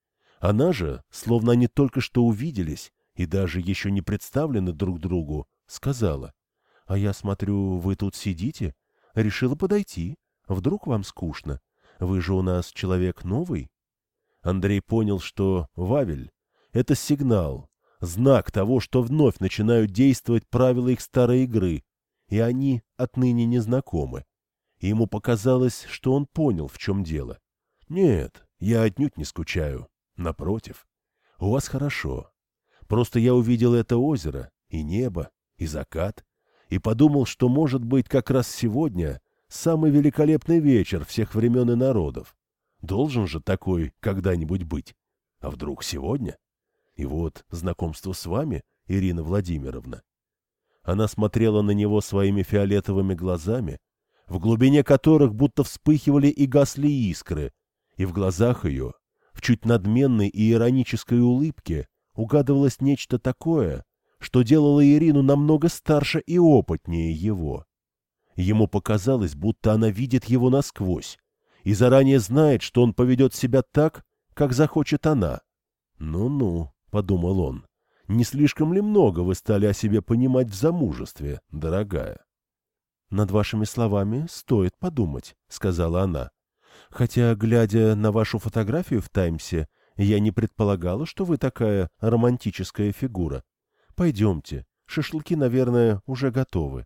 Она же, словно они только что увиделись и даже еще не представлены друг другу, сказала: А я смотрю, вы тут сидите. Решила подойти. Вдруг вам скучно? Вы же у нас человек новый. Андрей понял, что Вавель — это сигнал, знак того, что вновь начинают действовать правила их старой игры, и они отныне не знакомы. И ему показалось, что он понял, в чем дело. «Нет, я отнюдь не скучаю. Напротив, у вас хорошо. Просто я увидел это озеро, и небо, и закат, и подумал, что, может быть, как раз сегодня самый великолепный вечер всех времен и народов. Должен же такой когда-нибудь быть. А вдруг сегодня? И вот знакомство с вами, Ирина Владимировна». Она смотрела на него своими фиолетовыми глазами, в глубине которых будто вспыхивали и гасли искры, и в глазах ее, в чуть надменной и иронической улыбке, угадывалось нечто такое, что делало Ирину намного старше и опытнее его. Ему показалось, будто она видит его насквозь и заранее знает, что он поведет себя так, как захочет она. «Ну-ну», — подумал он, — «не слишком ли много вы стали о себе понимать в замужестве, дорогая?» «Над вашими словами стоит подумать», — сказала она. «Хотя, глядя на вашу фотографию в «Таймсе», я не предполагала, что вы такая романтическая фигура. Пойдемте, шашлыки, наверное, уже готовы».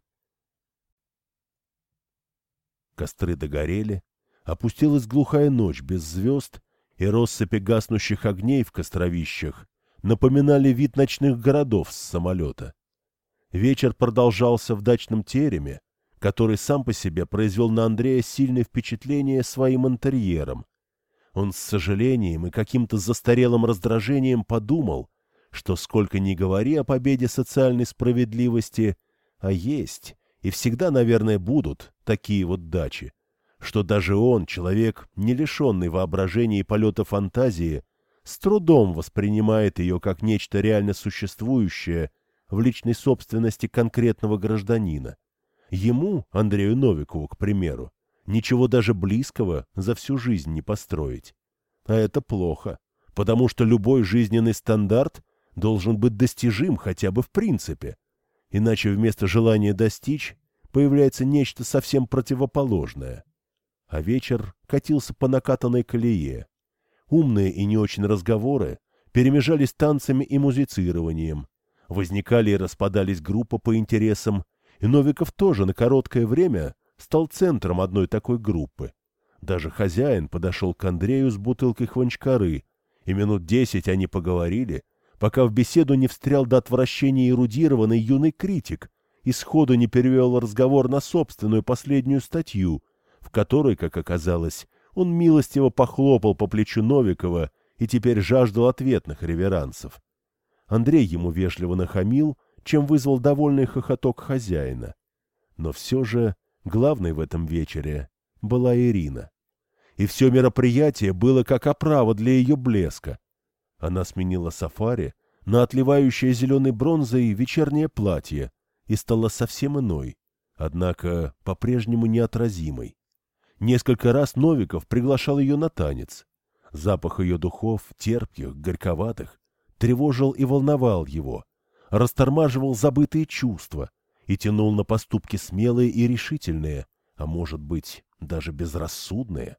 Костры догорели, опустилась глухая ночь без звезд, и россыпи гаснущих огней в костровищах напоминали вид ночных городов с самолета. Вечер продолжался в дачном тереме, который сам по себе произвел на Андрея сильное впечатление своим интерьером. Он с сожалением и каким-то застарелым раздражением подумал, что сколько ни говори о победе социальной справедливости, а есть и всегда, наверное, будут такие вот дачи, что даже он, человек, не лишенный воображения и полета фантазии, с трудом воспринимает ее как нечто реально существующее в личной собственности конкретного гражданина. Ему, Андрею Новикову, к примеру, ничего даже близкого за всю жизнь не построить. А это плохо, потому что любой жизненный стандарт должен быть достижим хотя бы в принципе, иначе вместо желания достичь появляется нечто совсем противоположное. А вечер катился по накатанной колее. Умные и не очень разговоры перемежались танцами и музицированием. Возникали и распадались группы по интересам, и Новиков тоже на короткое время стал центром одной такой группы. Даже хозяин подошел к Андрею с бутылкой хванчкары, и минут десять они поговорили, пока в беседу не встрял до отвращения эрудированный юный критик и сходу не перевел разговор на собственную последнюю статью, в которой, как оказалось, он милостиво похлопал по плечу Новикова и теперь жаждал ответных реверансов. Андрей ему вежливо нахамил, чем вызвал довольный хохоток хозяина. Но все же главной в этом вечере была Ирина. И все мероприятие было как оправа для ее блеска. Она сменила сафари на отливающее зеленой бронзой вечернее платье и стала совсем иной, однако по-прежнему неотразимой. Несколько раз Новиков приглашал ее на танец. Запах ее духов, терпких, горьковатых, тревожил и волновал его, растормаживал забытые чувства и тянул на поступки смелые и решительные, а может быть, даже безрассудные.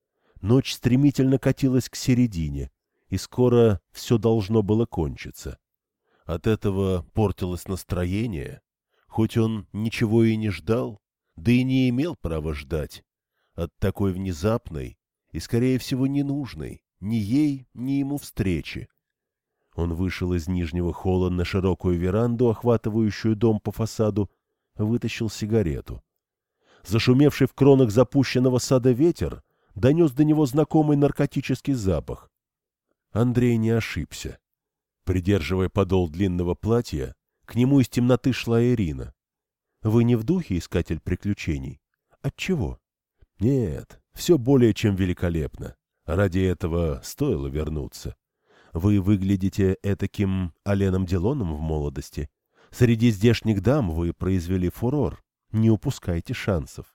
Ночь стремительно катилась к середине, и скоро все должно было кончиться. От этого портилось настроение, хоть он ничего и не ждал, да и не имел права ждать, от такой внезапной и, скорее всего, ненужной ни ей, ни ему встречи. Он вышел из нижнего холла на широкую веранду, охватывающую дом по фасаду, вытащил сигарету. Зашумевший в кронах запущенного сада ветер донес до него знакомый наркотический запах. Андрей не ошибся. Придерживая подол длинного платья, к нему из темноты шла Ирина. — Вы не в духе, искатель приключений? — Отчего? — Нет, все более чем великолепно. Ради этого стоило вернуться. Вы выглядите этаким Аленом Делоном в молодости. Среди здешних дам вы произвели фурор. Не упускайте шансов.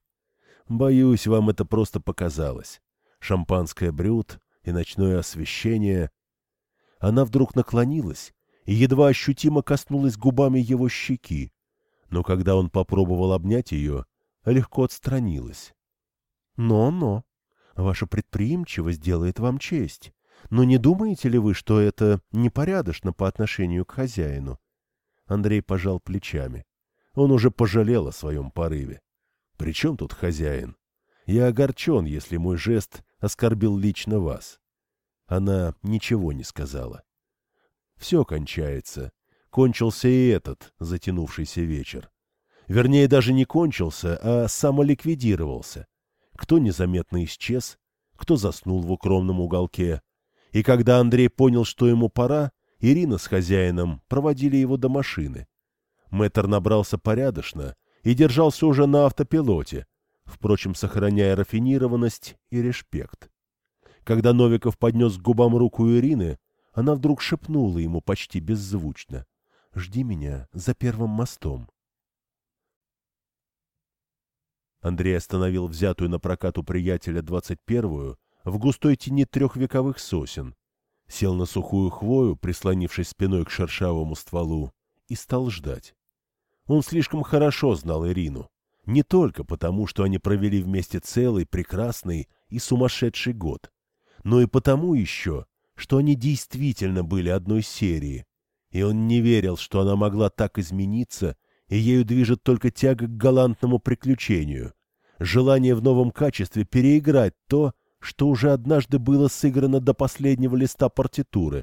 Боюсь, вам это просто показалось. Шампанское брют и ночное освещение. Она вдруг наклонилась и едва ощутимо коснулась губами его щеки. но когда он попробовал обнять ее, легко отстранилась. «Но-но, ваша предприимчивость делает вам честь. Но не думаете ли вы, что это непорядочно по отношению к хозяину?» Андрей пожал плечами. Он уже пожалел о своем порыве. «При чем тут хозяин? Я огорчен, если мой жест оскорбил лично вас». Она ничего не сказала. Все кончается. Кончился и этот затянувшийся вечер. Вернее, даже не кончился, а самоликвидировался. Кто незаметно исчез, кто заснул в укромном уголке. И когда Андрей понял, что ему пора, Ирина с хозяином проводили его до машины. Мэтр набрался порядочно и держался уже на автопилоте, впрочем, сохраняя рафинированность и респект. Когда Новиков поднес к губам руку Ирины, она вдруг шепнула ему почти беззвучно: «Жди меня за первым мостом». Андрей остановил взятую на прокат у приятеля двадцать первую в густой тени трех вековых сосен, сел на сухую хвою, прислонившись спиной к шершавому стволу, и стал ждать. Он слишком хорошо знал Ирину, не только потому, что они провели вместе целый, прекрасный и сумасшедший год, но и потому еще, что они действительно были одной серии, и он не верил, что она могла так измениться, и ею движет только тяга к галантному приключению, желание в новом качестве переиграть то, что уже однажды было сыграно до последнего листа партитуры.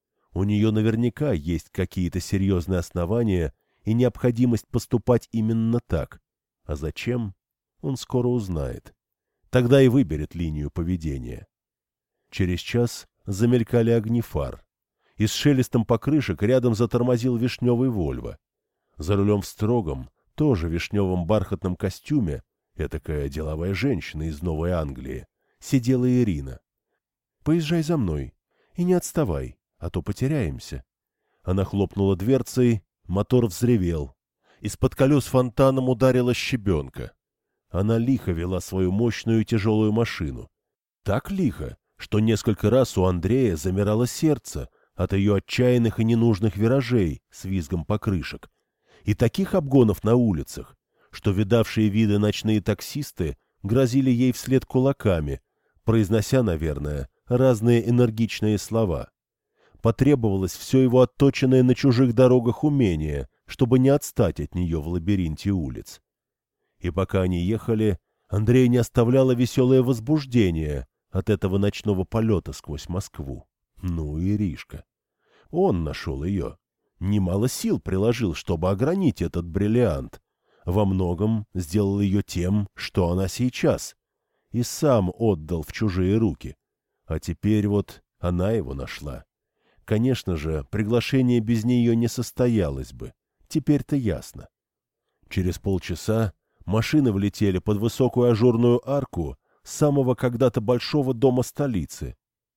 У нее наверняка есть какие-то серьезные основания и необходимость поступать именно так. А зачем, он скоро узнает. Тогда и выберет линию поведения. Через час замелькали огни фар, и с шелестом покрышек рядом затормозил вишневый «Вольво». За рулем в строгом, тоже вишневом бархатном костюме, этакая деловая женщина из Новой Англии, сидела Ирина. «Поезжай за мной и не отставай, а то потеряемся». Она хлопнула дверцей, мотор взревел. Из-под колес фонтаном ударила щебенка. Она лихо вела свою мощную и тяжелую машину. Так лихо, что несколько раз у Андрея замирало сердце от ее отчаянных и ненужных виражей с визгом покрышек, и таких обгонов на улицах, что видавшие виды ночные таксисты грозили ей вслед кулаками, произнося, наверное, разные энергичные слова. Потребовалось все его отточенное на чужих дорогах умение, чтобы не отстать от нее в лабиринте улиц. И пока они ехали, Андрея не оставляло веселое возбуждение от этого ночного полета сквозь Москву. Ну, Иришка. Он нашел ее. Немало сил приложил, чтобы огранить этот бриллиант. Во многом сделал ее тем, что она сейчас. И сам отдал в чужие руки. А теперь вот она его нашла. Конечно же, приглашение без нее не состоялось бы. Теперь-то ясно. Через полчаса машины влетели под высокую ажурную арку самого когда-то большого дома столицы.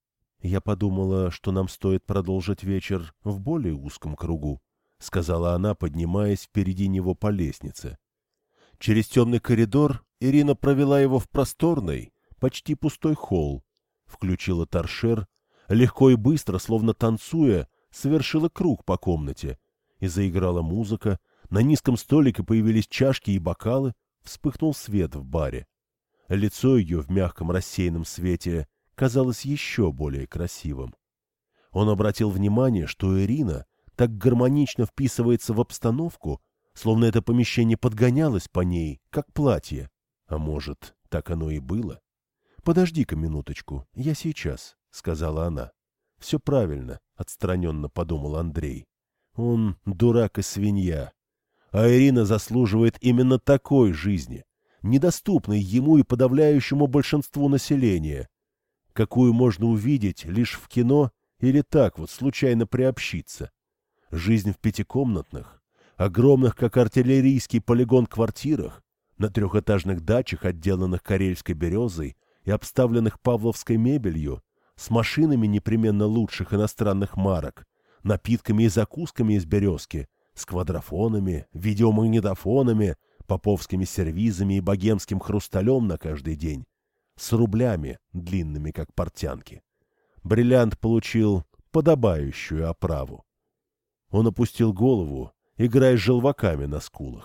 «Я подумала, что нам стоит продолжить вечер в более узком кругу», — сказала она, поднимаясь впереди него по лестнице. Через темный коридор Ирина провела его в просторный, почти пустой холл, включила торшер, легко и быстро, словно танцуя, совершила круг по комнате, и заиграла музыка, на низком столике появились чашки и бокалы, вспыхнул свет в баре. Лицо ее в мягком рассеянном свете казалось еще более красивым. Он обратил внимание, что Ирина так гармонично вписывается в обстановку, словно это помещение подгонялось по ней, как платье. А может, так оно и было? «Подожди-ка минуточку, я сейчас», — сказала она. «Все правильно», — отстраненно подумал Андрей. «Он дурак и свинья. А Ирина заслуживает именно такой жизни, недоступной ему и подавляющему большинству населения, какую можно увидеть лишь в кино или так вот случайно приобщиться. Жизнь в пятикомнатных, огромных, как артиллерийский полигон, квартирах, на трехэтажных дачах, отделанных карельской березой и обставленных павловской мебелью, с машинами непременно лучших иностранных марок, напитками и закусками из березки, с квадрофонами, видеомагнитофонами, поповскими сервизами и богемским хрусталем на каждый день, с рублями, длинными как портянки. Бриллиант получил подобающую оправу. Он опустил голову, играя с желваками на скулах.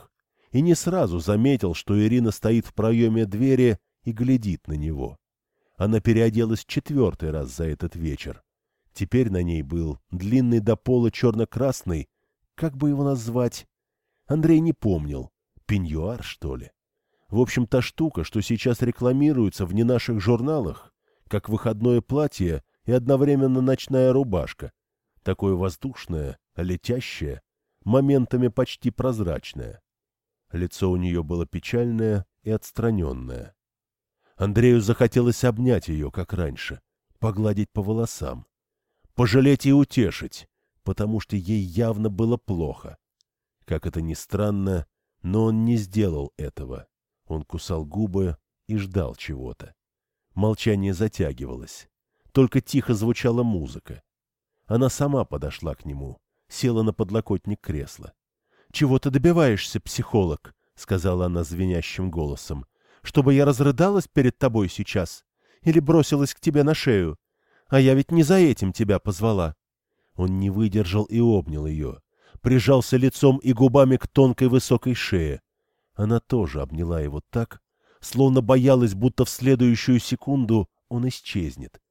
и не сразу заметил, что Ирина стоит в проеме двери и глядит на него. Она переоделась четвертый раз за этот вечер. Теперь на ней был длинный до пола черно-красный, как бы его назвать? Андрей не помнил. Пеньюар, что ли? В общем, та штука, что сейчас рекламируется в не наших журналах, как выходное платье и одновременно ночная рубашка. Такое воздушное, летящее, моментами почти прозрачное. Лицо у нее было печальное и отстраненное. Андрею захотелось обнять ее, как раньше, погладить по волосам, пожалеть и утешить, потому что ей явно было плохо. Как это ни странно, но он не сделал этого. Он кусал губы и ждал чего-то. Молчание затягивалось. Только тихо звучала музыка. Она сама подошла к нему, села на подлокотник кресла. — Чего ты добиваешься, психолог? — сказала она звенящим голосом. — Чтобы я разрыдалась перед тобой сейчас? Или бросилась к тебе на шею? А я ведь не за этим тебя позвала. Он не выдержал и обнял ее, прижался лицом и губами к тонкой высокой шее. Она тоже обняла его так, словно боялась, будто в следующую секунду он исчезнет.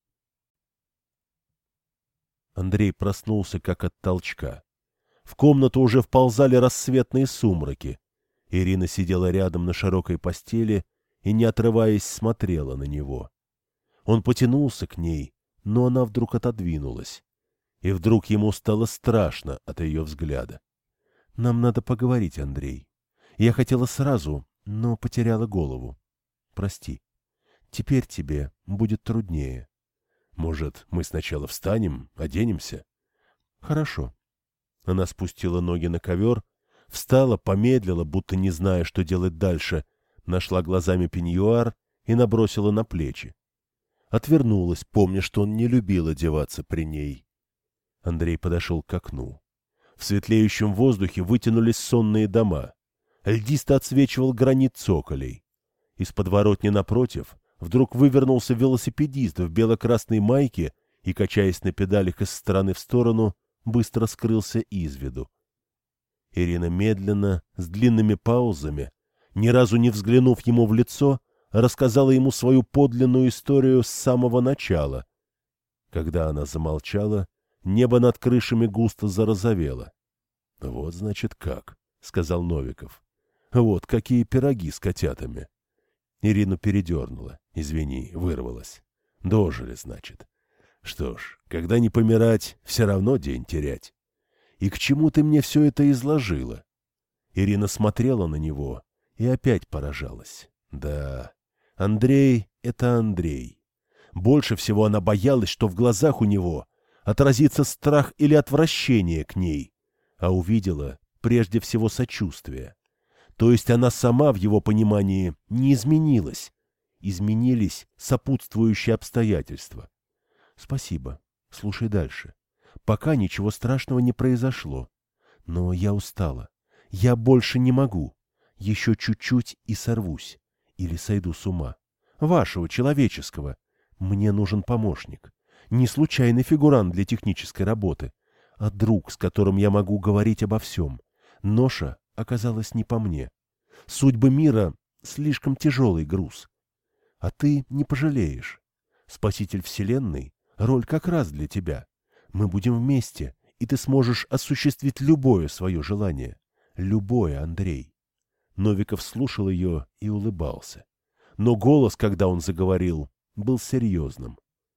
Андрей проснулся, как от толчка. В комнату уже вползали рассветные сумраки. Ирина сидела рядом на широкой постели и, не отрываясь, смотрела на него. Он потянулся к ней, но она вдруг отодвинулась. И вдруг ему стало страшно от ее взгляда. — Нам надо поговорить, Андрей. Я хотела сразу, но потеряла голову. Прости. Теперь тебе будет труднее. Может, мы сначала встанем, оденемся? — Хорошо. Она спустила ноги на ковер, встала, помедлила, будто не зная, что делать дальше, нашла глазами пеньюар и набросила на плечи. Отвернулась, помня, что он не любил одеваться при ней. Андрей подошел к окну. В светлеющем воздухе вытянулись сонные дома. Льдисто отсвечивал гранит цоколей. Из подворотни напротив вдруг вывернулся велосипедист в бело-красной майке и, качаясь на педалях из стороны в сторону, быстро скрылся из виду. Ирина медленно, с длинными паузами, ни разу не взглянув ему в лицо, рассказала ему свою подлинную историю с самого начала. Когда она замолчала, небо над крышами густо зарозовело. — Вот, значит, как, — сказал Новиков. — Вот какие пироги с котятами. Ирину передернула. Извини, вырвалась. Дожили, значит. Что ж, когда не помирать, все равно день терять. И к чему ты мне все это изложила? Ирина смотрела на него и опять поражалась. Да, Андрей — это Андрей. Больше всего она боялась, что в глазах у него отразится страх или отвращение к ней, а увидела прежде всего сочувствие. То есть она сама в его понимании не изменилась. Изменились сопутствующие обстоятельства. Спасибо. Слушай дальше. Пока ничего страшного не произошло. Но я устала. Я больше не могу. Еще чуть-чуть и сорвусь. Или сойду с ума. Вашего, человеческого. Мне нужен помощник. Не случайный фигурант для технической работы, а друг, с которым я могу говорить обо всем. Ноша оказалась не по мне. Судьбы мира — слишком тяжелый груз. А ты не пожалеешь. Спаситель Вселенной — роль как раз для тебя. Мы будем вместе, и ты сможешь осуществить любое свое желание. Любое, Андрей. Новиков слушал ее и улыбался. Но голос, когда он заговорил, был серьезным.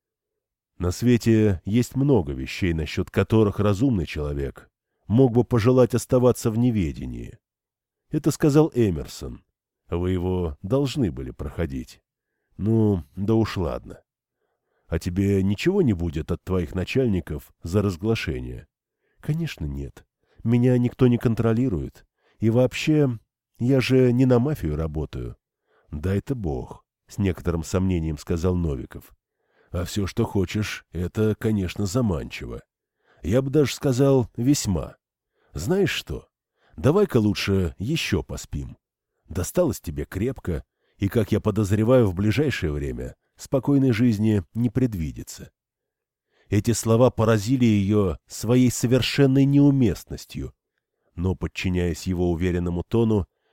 На свете есть много вещей, насчет которых разумный человек мог бы пожелать оставаться в неведении. Это сказал Эмерсон. Вы его должны были проходить. Ну, да уж ладно. А тебе ничего не будет от твоих начальников за разглашение? Конечно, нет. Меня никто не контролирует. И вообще, я же не на мафию работаю. Дай-то бог, с некоторым сомнением сказал Новиков. А все, что хочешь, это, конечно, заманчиво. Я бы даже сказал, весьма. Знаешь что? Давай-ка лучше еще поспим. Досталось тебе крепко, и, как я подозреваю, в ближайшее время спокойной жизни не предвидится. Эти слова поразили ее своей совершенной неуместностью, но, подчиняясь его уверенному тону,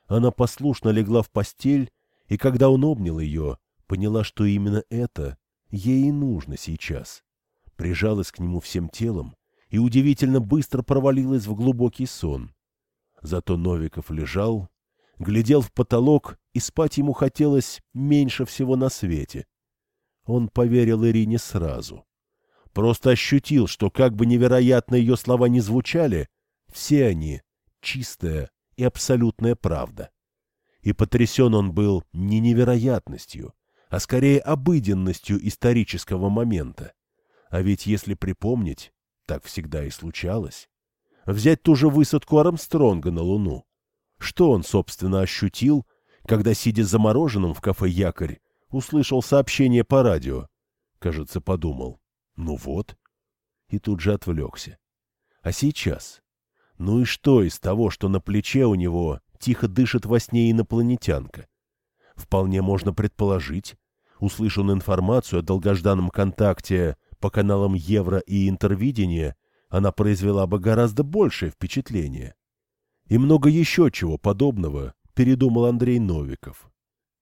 Она послушно легла в постель, и когда он обнял ее, поняла, что именно это ей и нужно сейчас. Прижалась к нему всем телом и удивительно быстро провалилась в глубокий сон. Зато Новиков лежал, глядел в потолок, и спать ему хотелось меньше всего на свете. Он поверил Ирине сразу. Просто ощутил, что как бы невероятно ее слова ни звучали, все они — чистая и абсолютная правда. И потрясен он был не невероятностью, а скорее обыденностью исторического момента. А ведь, если припомнить, так всегда и случалось. Взять ту же высадку Армстронга на Луну. Что он, собственно, ощутил, когда, сидя замороженным в кафе «Якорь», услышал сообщение по радио? Кажется, подумал: ну вот. И тут же отвлекся. А сейчас? Ну и что из того, что на плече у него тихо дышит во сне инопланетянка? Вполне можно предположить, услышал он информацию о долгожданном контакте по каналам Евро и Интервидения, она произвела бы гораздо большее впечатление. И много еще чего подобного передумал Андрей Новиков.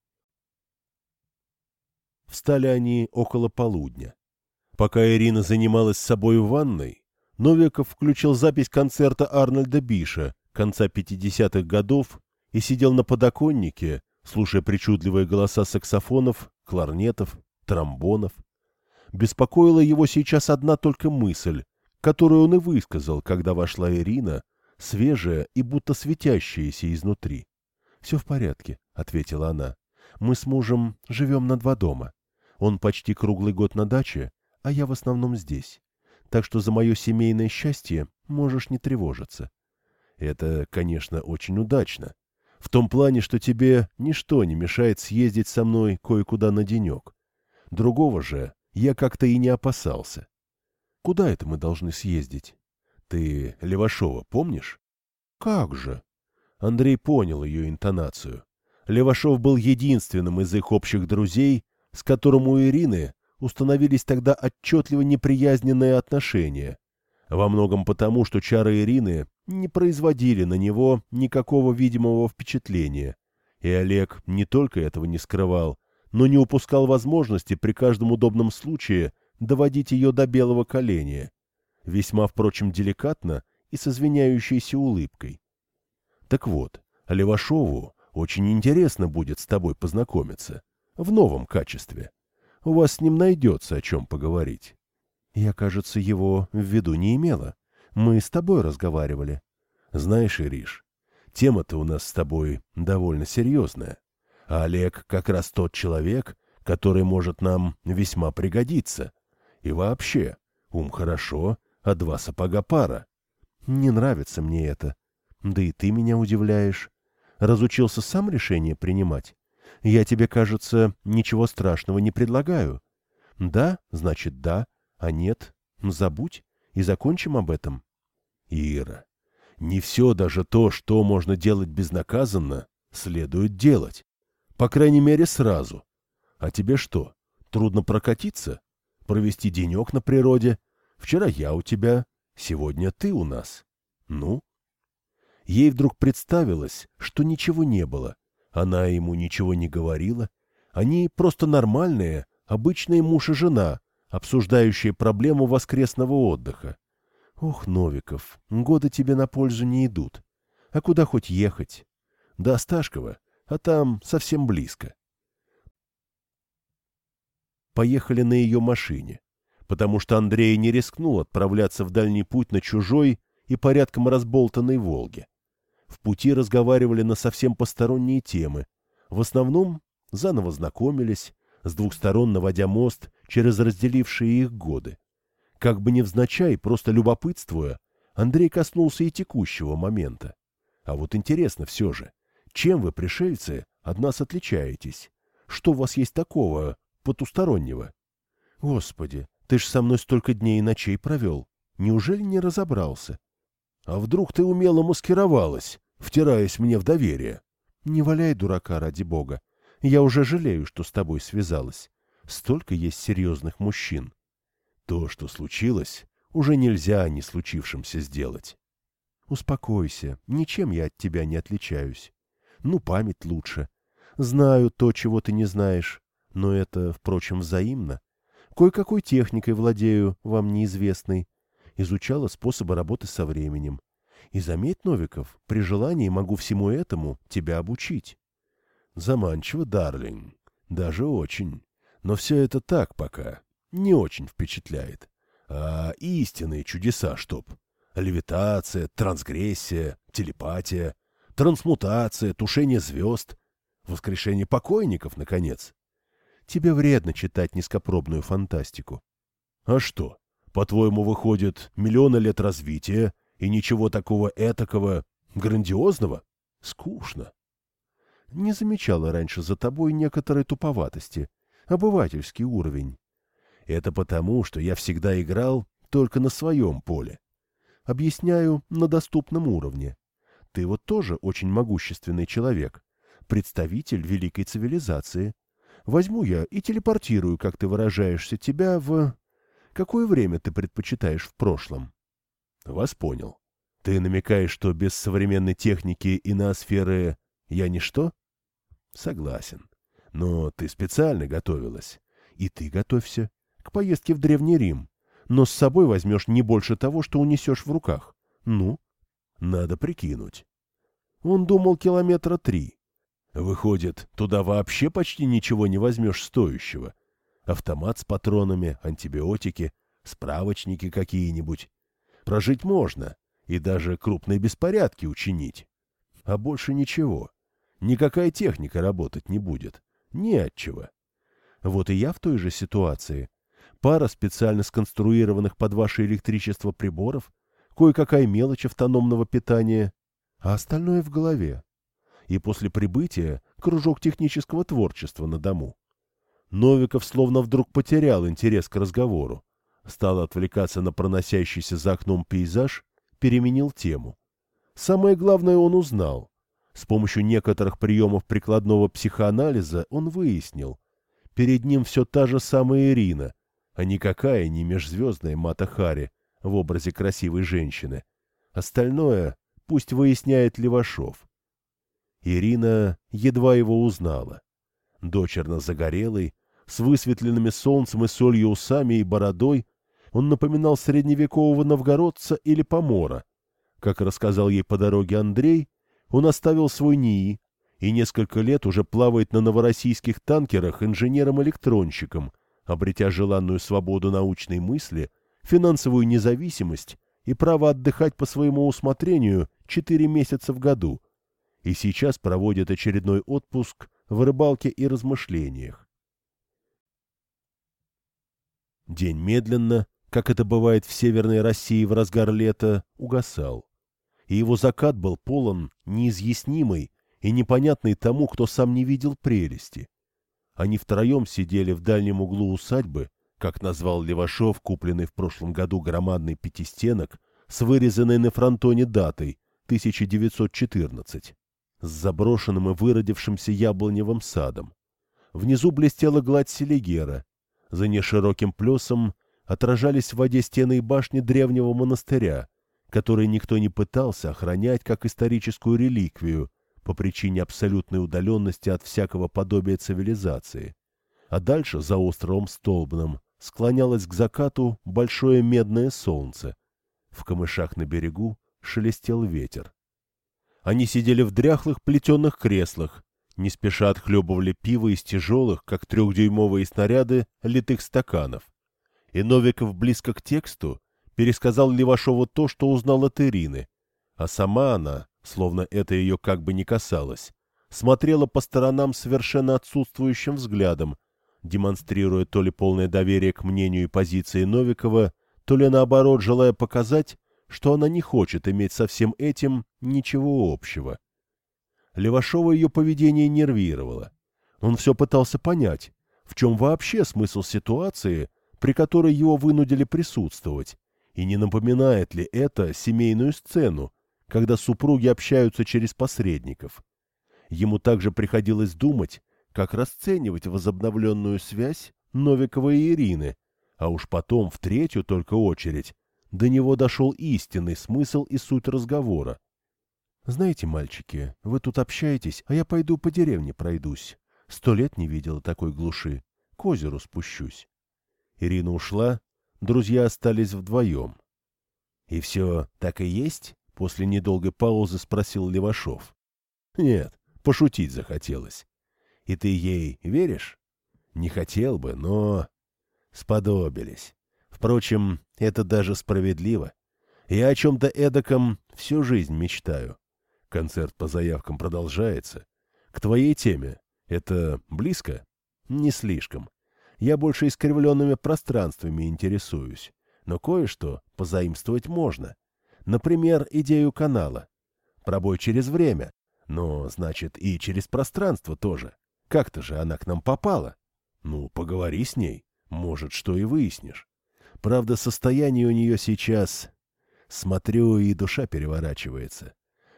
Встали они около полудня. Пока Ирина занималась собой в ванной, Новиков включил запись концерта Арнольда Биша конца пятидесятых годов и сидел на подоконнике, слушая причудливые голоса саксофонов, кларнетов, тромбонов. Беспокоила его сейчас одна только мысль, которую он и высказал, когда вошла Ирина, свежая и будто светящаяся изнутри. — Все в порядке, — ответила она. — Мы с мужем живем на два дома. Он почти круглый год на даче, а я в основном здесь. Так что за мое семейное счастье можешь не тревожиться. Это, конечно, очень удачно. В том плане, что тебе ничто не мешает съездить со мной кое-куда на денек. Другого же я как-то и не опасался. Куда это мы должны съездить? Ты Левашова помнишь? Как же? Андрей понял ее интонацию. Левашов был единственным из их общих друзей, с которым у Ирины установились тогда отчетливо неприязненные отношения. Во многом потому, что чары Ирины не производили на него никакого видимого впечатления. И Олег не только этого не скрывал, но не упускал возможности при каждом удобном случае доводить ее до белого коленя. Весьма, впрочем, деликатно и с извиняющейся улыбкой. Так вот, Левашову очень интересно будет с тобой познакомиться. В новом качестве. У вас с ним найдется о чем поговорить. Я, кажется, его в виду не имела. Мы с тобой разговаривали. Знаешь, Ириш, тема-то у нас с тобой довольно серьезная. А Олег как раз тот человек, который может нам весьма пригодиться. И вообще, ум хорошо, а два сапога пара. Не нравится мне это. Да и ты меня удивляешь. Разучился сам решение принимать. Я тебе, кажется, ничего страшного не предлагаю. Да, значит да, а нет, забудь и закончим об этом. Ира, не все, даже то, что можно делать безнаказанно, следует делать. По крайней мере, сразу. А тебе что, трудно прокатиться? Провести денек на природе? Вчера я у тебя, сегодня ты у нас. Ну? Ей вдруг представилось, что ничего не было. Она ему ничего не говорила. Они просто нормальные, обычные муж и жена, обсуждающие проблему воскресного отдыха. Ох, Новиков, годы тебе на пользу не идут. А куда хоть ехать? До Осташкова, а там совсем близко. Поехали на ее машине, потому что Андрей не рискнул отправляться в дальний путь на чужой и порядком разболтанной «Волге». В пути разговаривали на совсем посторонние темы. В основном заново знакомились, с двух сторон наводя мост через разделившие их годы. Как бы невзначай, просто любопытствуя, Андрей коснулся и текущего момента. А вот интересно все же, чем вы, пришельцы, от нас отличаетесь? Что у вас есть такого потустороннего? Господи, ты ж со мной столько дней и ночей провел. Неужели не разобрался? А вдруг ты умело маскировалась, втираясь мне в доверие? Не валяй дурака, ради бога. Я уже жалею, что с тобой связалась. Столько есть серьезных мужчин. То, что случилось, уже нельзя о не случившемся сделать. Успокойся, ничем я от тебя не отличаюсь. Ну, память лучше. Знаю то, чего ты не знаешь, но это, впрочем, взаимно. Кое-какой техникой владею, вам неизвестной. Изучала способы работы со временем. И заметь, Новиков, при желании могу всему этому тебя обучить. Заманчиво, Дарлинг. Даже очень. Но все это так пока. Не очень впечатляет. А истинные чудеса чтоб? Левитация, трансгрессия, телепатия, трансмутация, тушение звезд, воскрешение покойников, наконец. Тебе вредно читать низкопробную фантастику. А что, по-твоему, выходит, миллионы лет развития и ничего такого этакого грандиозного? Скучно. Не замечала раньше за тобой некоторой туповатости, обывательский уровень. Это потому, что я всегда играл только на своем поле. Объясняю на доступном уровне. Ты вот тоже очень могущественный человек, представитель великой цивилизации. Возьму я и телепортирую, как ты выражаешься, тебя в... Какое время ты предпочитаешь в прошлом? Вас понял. Ты намекаешь, что без современной техники и ноосферы я ничто? Согласен. Но ты специально готовилась. И ты готовься к поездке в Древний Рим. Но с собой возьмешь не больше того, что унесешь в руках. Ну, надо прикинуть. Он думал километра три. Выходит, туда вообще почти ничего не возьмешь стоящего. Автомат с патронами, антибиотики, справочники какие-нибудь. Прожить можно, и даже крупные беспорядки учинить. А больше ничего. Никакая техника работать не будет. Не отчего. Вот и я в той же ситуации. Пара специально сконструированных под ваше электричество приборов, кое-какая мелочь автономного питания, а остальное в голове. И после прибытия кружок технического творчества на дому. Новиков словно вдруг потерял интерес к разговору. Стал отвлекаться на проносящийся за окном пейзаж, переменил тему. Самое главное он узнал. С помощью некоторых приемов прикладного психоанализа он выяснил. Перед ним все та же самая Ирина, а никакая не межзвездная Мата Хари в образе красивой женщины. Остальное пусть выясняет Левашов. Ирина едва его узнала. Дочерно загорелый, с высветленными солнцем и солью усами и бородой, он напоминал средневекового новгородца или помора. Как рассказал ей по дороге Андрей, он оставил свой НИИ и несколько лет уже плавает на новороссийских танкерах инженером-электронщиком, обретя желанную свободу научной мысли, финансовую независимость и право отдыхать по своему усмотрению четыре месяца в году, и сейчас проводит очередной отпуск в рыбалке и размышлениях. День медленно, как это бывает в Северной России в разгар лета, угасал, и его закат был полон неизъяснимой и непонятной тому, кто сам не видел прелести. Они втроем сидели в дальнем углу усадьбы, как назвал Левашов, купленный в прошлом году громадный пятистенок с вырезанной на фронтоне датой тысяча девятьсот четырнадцать, с заброшенным и выродившимся яблоневым садом. Внизу блестела гладь Селигера, за нешироким плесом отражались в воде стены и башни древнего монастыря, который никто не пытался охранять как историческую реликвию по причине абсолютной удаленности от всякого подобия цивилизации. А дальше, за островом Столбным, склонялось к закату большое медное солнце. В камышах на берегу шелестел ветер. Они сидели в дряхлых плетеных креслах, не спеша отхлебывали пиво из тяжелых, как трехдюймовые снаряды, литых стаканов. И Новиков близко к тексту пересказал Левашову то, что узнал от Ирины, а сама она, словно это ее как бы не касалось, смотрела по сторонам совершенно отсутствующим взглядом, демонстрируя то ли полное доверие к мнению и позиции Новикова, то ли наоборот желая показать, что она не хочет иметь со всем этим ничего общего. Левашова ее поведение нервировало. Он все пытался понять, в чем вообще смысл ситуации, при которой его вынудили присутствовать, и не напоминает ли это семейную сцену, когда супруги общаются через посредников. Ему также приходилось думать, как расценивать возобновленную связь Новикова и Ирины, а уж потом, в третью только очередь, до него дошел истинный смысл и суть разговора. Знаете, мальчики, вы тут общаетесь, а я пойду по деревне пройдусь. Сто лет не видела такой глуши. К озеру спущусь. Ирина ушла, друзья остались вдвоем. — И все так и есть? — после недолгой паузы спросил Левашов. — Нет, пошутить захотелось. — И ты ей веришь? — Не хотел бы, но... Сподобились. Впрочем, это даже справедливо. Я о чем-то эдаком всю жизнь мечтаю. Концерт по заявкам продолжается. К твоей теме. Это близко? Не слишком. Я больше искривленными пространствами интересуюсь. Но кое-что позаимствовать можно. Например, идею канала. Пробой через время. Но, значит, и через пространство тоже. Как-то же она к нам попала. Ну, поговори с ней. Может, что и выяснишь. Правда, состояние у нее сейчас... Смотрю, и душа переворачивается.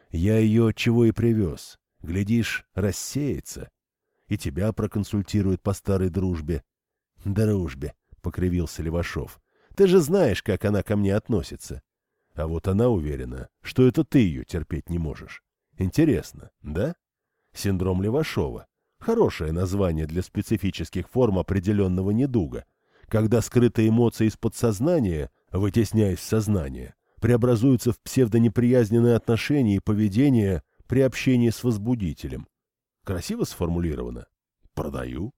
Я ее чего и привез. Глядишь, рассеется. И тебя проконсультирует по старой дружбе. — Дружбе, — покривился Левашов. — Ты же знаешь, как она ко мне относится. А вот она уверена, что это ты ее терпеть не можешь. Интересно, да? Синдром Левашова. Хорошее название для специфических форм определенного недуга, когда скрытые эмоции из подсознания, вытесняясь в сознание, преобразуются в псевдонеприязненные отношения и поведение при общении с возбудителем. Красиво сформулировано? Продаю.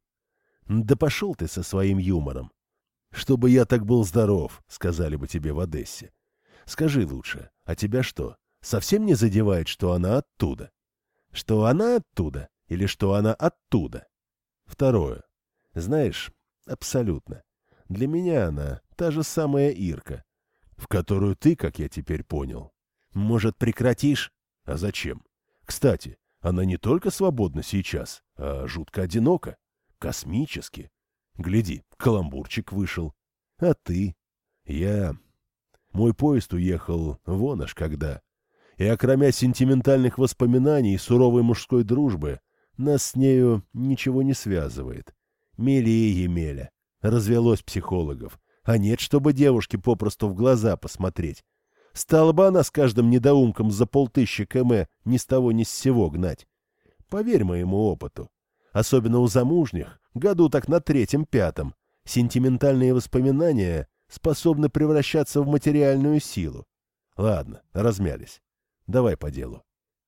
Да пошел ты со своим юмором. Чтобы я так был здоров, сказали бы тебе в Одессе. Скажи лучше, а тебя что, совсем не задевает, что она оттуда? Что она оттуда или что она оттуда? Второе. Знаешь, абсолютно. Для меня она та же самая Ирка, в которую ты, как я теперь понял. Может, прекратишь? А зачем? Кстати, она не только свободна сейчас, а жутко одинока. Космически. Гляди, каламбурчик вышел. А ты? Я... Мой поезд уехал вон аж когда. И окромя сентиментальных воспоминаний и суровой мужской дружбы, нас с нею ничего не связывает. Мели и Емеля. Развелось психологов. А нет, чтобы девушке попросту в глаза посмотреть. Стала бы она с каждым недоумком за полтыщи км ни с того ни с сего гнать. Поверь моему опыту. Особенно у замужних, году так на третьем-пятом, сентиментальные воспоминания способны превращаться в материальную силу. Ладно, размялись. Давай по делу.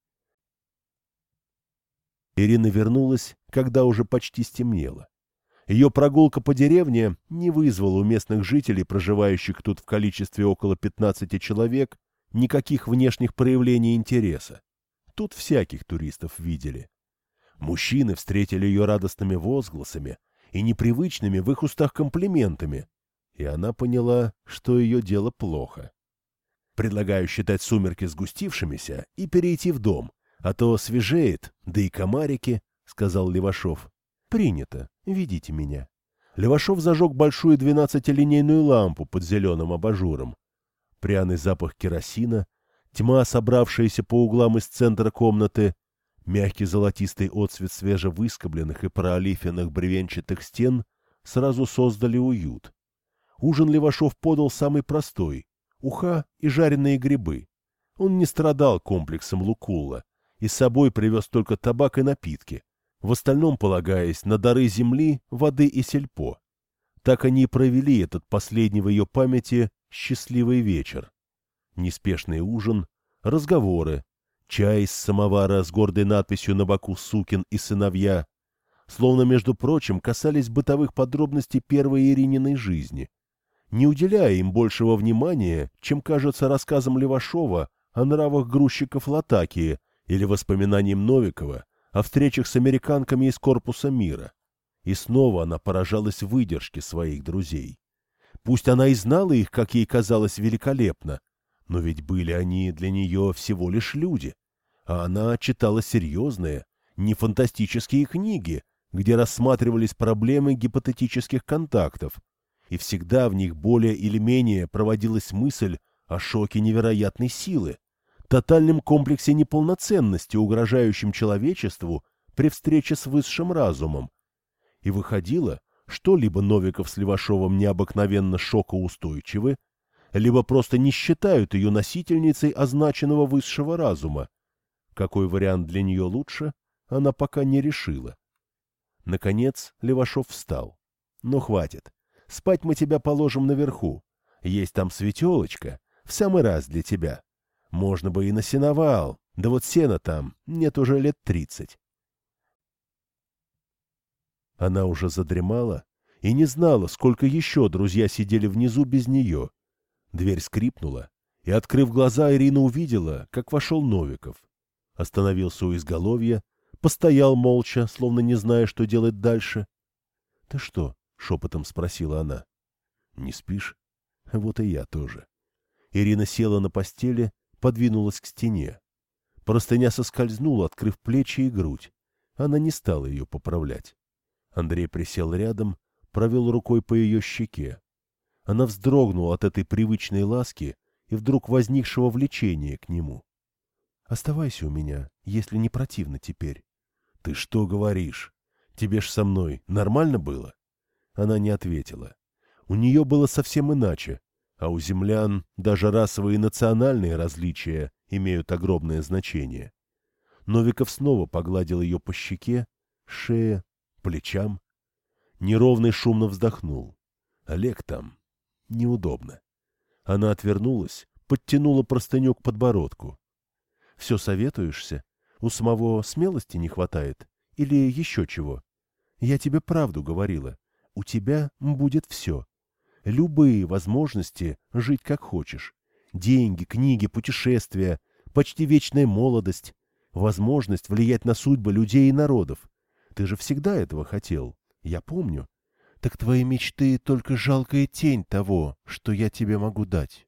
Ирина вернулась, когда уже почти стемнело. Ее прогулка по деревне не вызвала у местных жителей, проживающих тут в количестве около пятнадцати человек, никаких внешних проявлений интереса. Тут всяких туристов видели. Мужчины встретили ее радостными возгласами и непривычными в их устах комплиментами, и она поняла, что ее дело плохо. Предлагаю считать сумерки сгустившимися и перейти в дом, а то свежеет, да и комарики, — сказал Левашов. — Принято, ведите меня. Левашов зажег большую двенадцатилинейную лампу под зеленым абажуром. Пряный запах керосина, тьма, собравшаяся по углам из центра комнаты, мягкий золотистый отсвет свежевыскобленных и проолифенных бревенчатых стен сразу создали уют. Ужин Левашов подал самый простой — уха и жареные грибы. Он не страдал комплексом Лукулла и с собой привез только табак и напитки, в остальном полагаясь на дары земли, воды и сельпо. Так они и провели этот последний в ее памяти счастливый вечер. Неспешный ужин, разговоры, чай из самовара с гордой надписью на боку «Сукин и сыновья», словно, между прочим, касались бытовых подробностей первой Ирининой жизни, не уделяя им большего внимания, чем кажется рассказам Левашова о нравах грузчиков Латакии или воспоминаниям Новикова о встречах с американками из корпуса мира. И снова она поражалась выдержке своих друзей. Пусть она и знала их, как ей казалось, великолепно, но ведь были они для нее всего лишь люди, а она читала серьезные, не фантастические книги, где рассматривались проблемы гипотетических контактов, и всегда в них более или менее проводилась мысль о шоке невероятной силы, тотальном комплексе неполноценности, угрожающем человечеству при встрече с высшим разумом. И выходило, что либо Новиков с Левашовым необыкновенно шокоустойчивы, либо просто не считают ее носительницей означенного высшего разума. Какой вариант для нее лучше, она пока не решила. Наконец Левашов встал. «Ну, хватит. Спать мы тебя положим наверху. Есть там светелочка, в самый раз для тебя. Можно бы и на сеновал, да вот сена там нет уже лет тридцать». Она уже задремала и не знала, сколько еще друзья сидели внизу без нее. Дверь скрипнула, и, открыв глаза, Ирина увидела, как вошел Новиков. Остановился у изголовья, постоял молча, словно не зная, что делать дальше. — Ты что? — шепотом спросила она. — Не спишь? Вот и я тоже. Ирина села на постели, подвинулась к стене. Простыня соскользнула, открыв плечи и грудь. Она не стала ее поправлять. Андрей присел рядом, провел рукой по ее щеке. Она вздрогнула от этой привычной ласки и вдруг возникшего влечения к нему. — Оставайся у меня, если не противно теперь. — Ты что говоришь? Тебе ж со мной нормально было? Она не ответила. У нее было совсем иначе, а у землян даже расовые и национальные различия имеют огромное значение. Новиков снова погладил ее по щеке, шее, плечам. Неровный шумно вздохнул. Олег там. Неудобно. Она отвернулась, подтянула простыню к подбородку. — Все советуешься? У самого смелости не хватает? Или еще чего? Я тебе правду говорила. У тебя будет все. Любые возможности жить как хочешь. Деньги, книги, путешествия, почти вечная молодость, возможность влиять на судьбы людей и народов. Ты же всегда этого хотел, я помню. Так твои мечты — только жалкая тень того, что я тебе могу дать.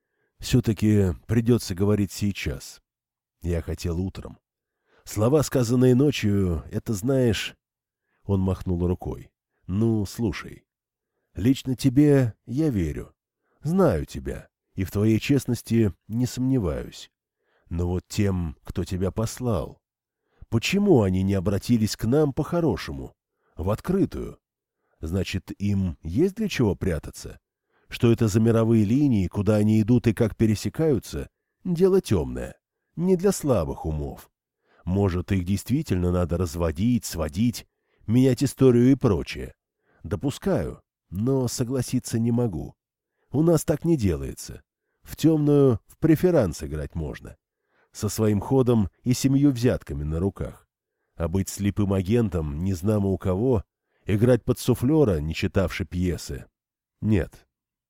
Все-таки придется говорить сейчас. Я хотел утром. Слова, сказанные ночью, это, знаешь... Он махнул рукой. Ну, слушай. Лично тебе я верю. Знаю тебя, и в твоей честности не сомневаюсь. Но вот тем, кто тебя послал... Почему они не обратились к нам по-хорошему? В открытую? Значит, им есть для чего прятаться? Что это за мировые линии, куда они идут и как пересекаются? Дело темное. Не для слабых умов. Может, их действительно надо разводить, сводить, менять историю и прочее. Допускаю, но согласиться не могу. У нас так не делается. В темную в преферанс играть можно. Со своим ходом и семью взятками на руках. А быть слепым агентом, незнамо у кого, играть под суфлера, не читавши пьесы. Нет.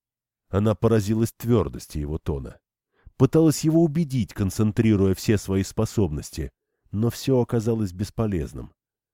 Она поразилась твердости его тона. Пыталась его убедить, концентрируя все свои способности, но все оказалось бесполезным.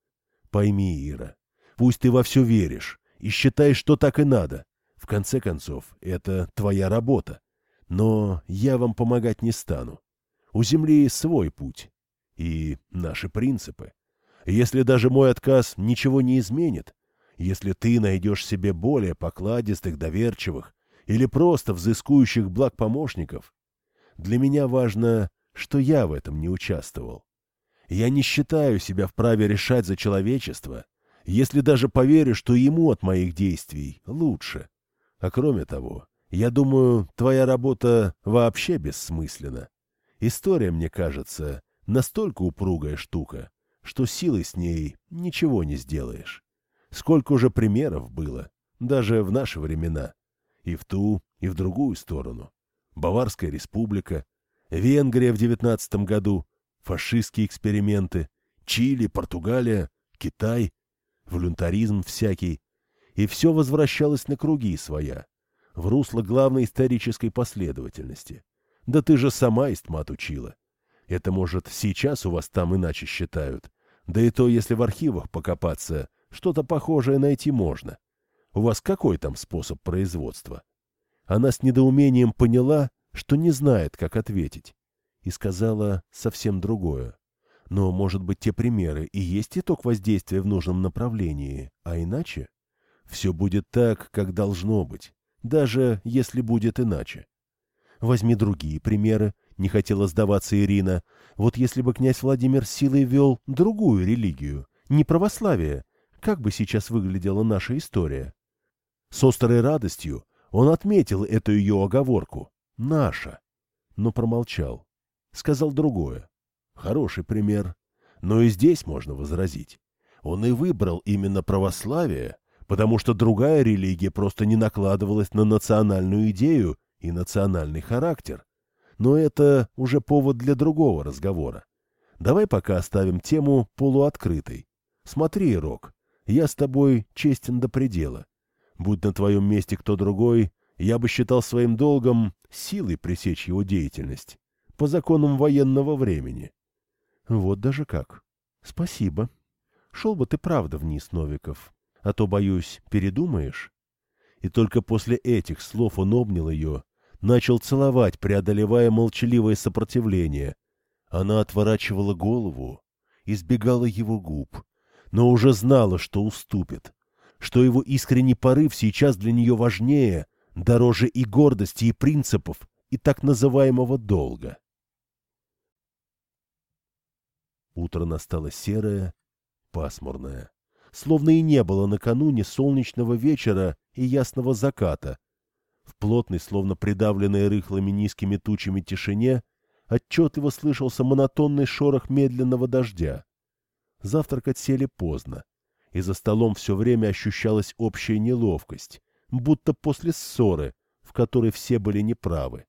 Пойми, Ира, пусть ты во все веришь и считаешь, что так и надо. В конце концов, это твоя работа. Но я вам помогать не стану. У Земли свой путь и наши принципы. Если даже мой отказ ничего не изменит, если ты найдешь себе более покладистых, доверчивых или просто взыскующих благ помощников, для меня важно, что я в этом не участвовал. Я не считаю себя вправе решать за человечество, если даже поверю, что ему от моих действий лучше. А кроме того, я думаю, твоя работа вообще бессмысленна. История, мне кажется, настолько упругая штука, что силой с ней ничего не сделаешь. Сколько уже примеров было, даже в наши времена. И в ту, и в другую сторону. Баварская республика, Венгрия в девятнадцатом году, фашистские эксперименты, Чили, Португалия, Китай, волюнтаризм всякий. И все возвращалось на круги своя, в русло главной исторической последовательности. Да ты же сама истмат учила. Это, может, сейчас у вас там иначе считают. Да и то, если в архивах покопаться, что-то похожее найти можно. У вас какой там способ производства? Она с недоумением поняла, что не знает, как ответить, и сказала совсем другое. Но, может быть, те примеры и есть итог воздействия в нужном направлении, а иначе? Все будет так, как должно быть, даже если будет иначе. Возьми другие примеры, не хотела сдаваться Ирина. Вот если бы князь Владимир силой вел другую религию, не православие, как бы сейчас выглядела наша история? С острой радостью он отметил эту ее оговорку. Наша. Но промолчал. Сказал другое. Хороший пример. Но и здесь можно возразить. Он и выбрал именно православие, потому что другая религия просто не накладывалась на национальную идею и национальный характер. Но это уже повод для другого разговора. Давай пока оставим тему полуоткрытой. Смотри, Рок, я с тобой честен до предела. Будь на твоем месте кто другой, я бы считал своим долгом силой пресечь его деятельность, по законам военного времени. Вот даже как. Спасибо. Шел бы ты правда вниз, Новиков, а то, боюсь, передумаешь. И только после этих слов он обнял ее, начал целовать, преодолевая молчаливое сопротивление. Она отворачивала голову, избегала его губ, но уже знала, что уступит, что его искренний порыв сейчас для нее важнее, дороже и гордости, и принципов, и так называемого долга. Утро настало серое, пасмурное, словно и не было накануне солнечного вечера и ясного заката. В плотной, словно придавленной рыхлыми низкими тучами тишине, отчетливо слышался монотонный шорох медленного дождя. Завтракать сели поздно, и за столом все время ощущалась общая неловкость, будто после ссоры, в которой все были неправы.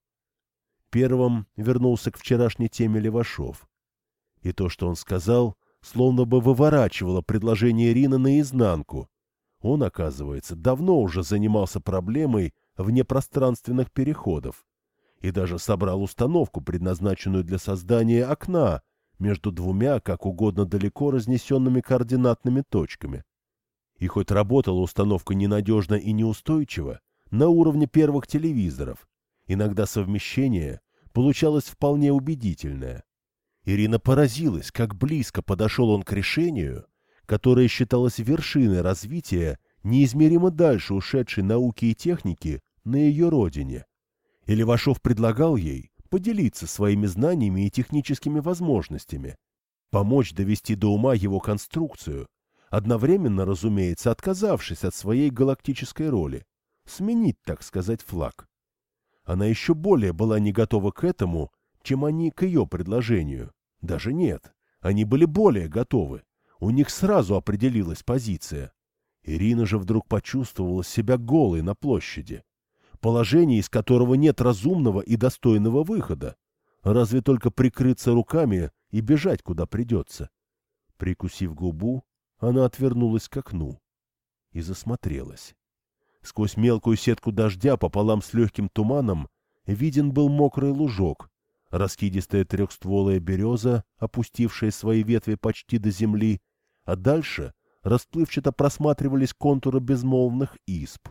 Первым вернулся к вчерашней теме Левашов. И то, что он сказал, словно бы выворачивало предложение Ирины наизнанку. Он, оказывается, давно уже занимался проблемой внепространственных переходов и даже собрал установку, предназначенную для создания окна между двумя как угодно далеко разнесенными координатными точками. И хоть работала установка ненадежно и неустойчиво, на уровне первых телевизоров, иногда совмещение получалось вполне убедительное. Ирина поразилась, как близко подошел он к решению, которое считалось вершиной развития неизмеримо дальше ушедшей науки и техники на ее родине. И Левашов предлагал ей поделиться своими знаниями и техническими возможностями, помочь довести до ума его конструкцию, одновременно, разумеется, отказавшись от своей галактической роли, сменить, так сказать, флаг. Она еще более была не готова к этому, чем они к ее предложению. Даже нет, они были более готовы. У них сразу определилась позиция. Ирина же вдруг почувствовала себя голой на площади. Положение, из которого нет разумного и достойного выхода. Разве только прикрыться руками и бежать, куда придется. Прикусив губу, она отвернулась к окну и засмотрелась. Сквозь мелкую сетку дождя пополам с легким туманом виден был мокрый лужок, раскидистая трехстволая береза, опустившая свои ветви почти до земли, а дальше расплывчато просматривались контуры безмолвных исп.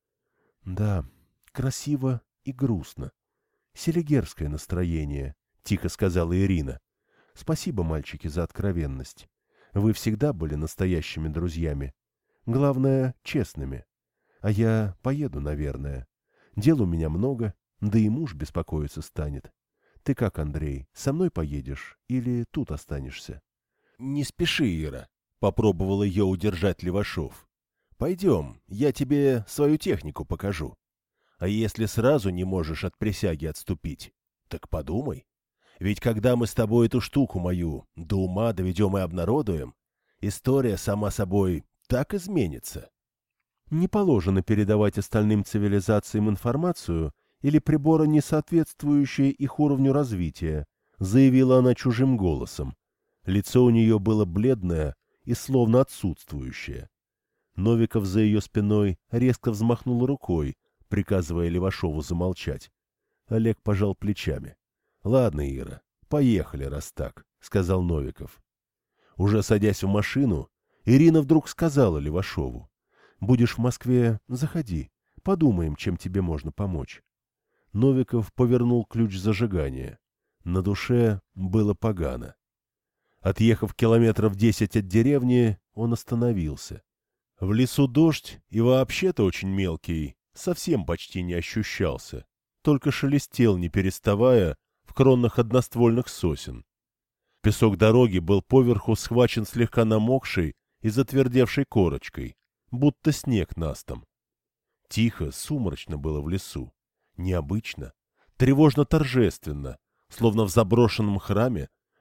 Да, красиво и грустно. Селигерское настроение, — тихо сказала Ирина. Спасибо, мальчики, за откровенность. Вы всегда были настоящими друзьями. Главное, честными. А я поеду, наверное. Дел у меня много, да и муж беспокоиться станет. Ты как, Андрей, со мной поедешь или тут останешься? — Не спеши, Ира, — попробовал ее удержать Левашов. — Пойдем, я тебе свою технику покажу. А если сразу не можешь от присяги отступить, так подумай. Ведь когда мы с тобой эту штуку мою до ума доведем и обнародуем, история сама собой так изменится. Не положено передавать остальным цивилизациям информацию или приборы, не соответствующие их уровню развития, заявила она чужим голосом. Лицо у нее было бледное и словно отсутствующее. Новиков за ее спиной резко взмахнул рукой, приказывая Левашову замолчать. Олег пожал плечами. — Ладно, Ира, поехали, раз так, — сказал Новиков. Уже садясь в машину, Ирина вдруг сказала Левашову: — Будешь в Москве, заходи, подумаем, чем тебе можно помочь. Новиков повернул ключ зажигания. На душе было погано. Отъехав километров десять от деревни, он остановился. В лесу дождь, и вообще-то очень мелкий, совсем почти не ощущался, только шелестел, не переставая, в кронах одноствольных сосен. Песок дороги был поверху схвачен слегка намокшей и затвердевшей корочкой, будто снег настом. Тихо, сумрачно было в лесу, необычно, тревожно-торжественно, словно в заброшенном храме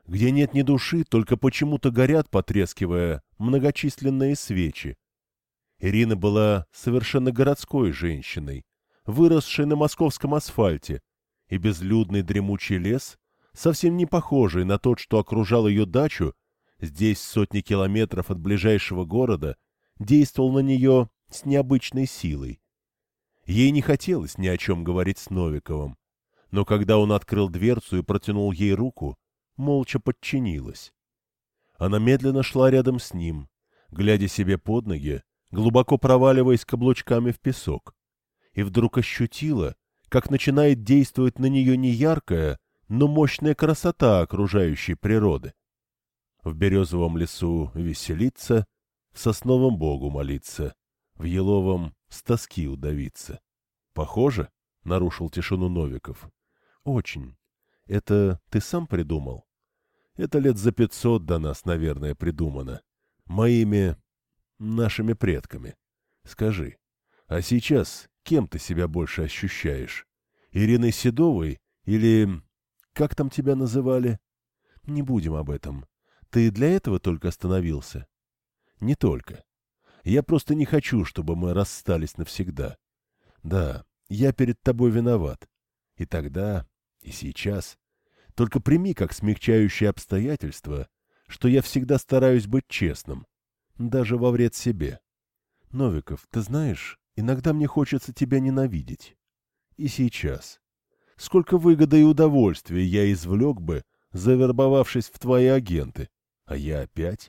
где нет ни души, только почему-то горят, потрескивая, многочисленные свечи. Ирина была совершенно городской женщиной, выросшей на московском асфальте, и безлюдный дремучий лес, совсем не похожий на тот, что окружал ее дачу, здесь сотни километров от ближайшего города, действовал на нее с необычной силой. Ей не хотелось ни о чем говорить с Новиковым, но когда он открыл дверцу и протянул ей руку, молча подчинилась. Она медленно шла рядом с ним, глядя себе под ноги, глубоко проваливаясь каблучками в песок, и вдруг ощутила, как начинает действовать на нее не яркая, но мощная красота окружающей природы. В березовом лесу веселиться, в сосновом богу молиться, в еловом с тоски удавиться. Похоже? — нарушил тишину Новиков. — Очень. Это ты сам придумал? Это лет за пятьсот до нас, наверное, придумано. Моими, нашими предками. Скажи, а сейчас кем ты себя больше ощущаешь? Ириной Седовой или... Как там тебя называли? Не будем об этом. Ты для этого только остановился? Не только. Я просто не хочу, чтобы мы расстались навсегда. Да, я перед тобой виноват. И тогда, и сейчас. Только прими как смягчающее обстоятельство, что я всегда стараюсь быть честным, даже во вред себе. Новиков, ты знаешь, иногда мне хочется тебя ненавидеть. И сейчас. Сколько выгоды и удовольствия я извлек бы, завербовавшись в твои агенты. А я опять...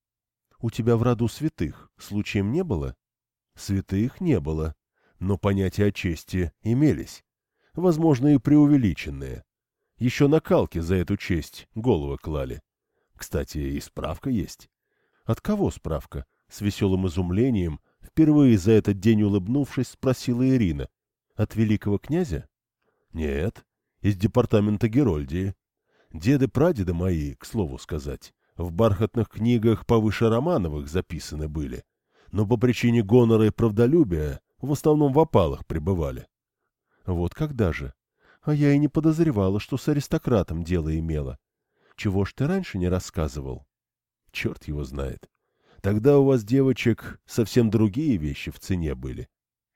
У тебя в роду святых случаем не было? Святых не было, но понятия о чести имелись. Возможно, и преувеличенные. Еще на калке за эту честь головы клали. Кстати, и справка есть. От кого справка? С веселым изумлением, впервые за этот день улыбнувшись, спросила Ирина. От великого князя? Нет, из департамента Герольдии. Деды-прадеды мои, к слову сказать, в бархатных книгах повыше Романовых записаны были, но по причине гонора и правдолюбия в основном в опалах пребывали. Вот когда же? А я и не подозревала, что с аристократом дело имело. Чего ж ты раньше не рассказывал? Черт его знает. Тогда у вас, девочек, совсем другие вещи в цене были.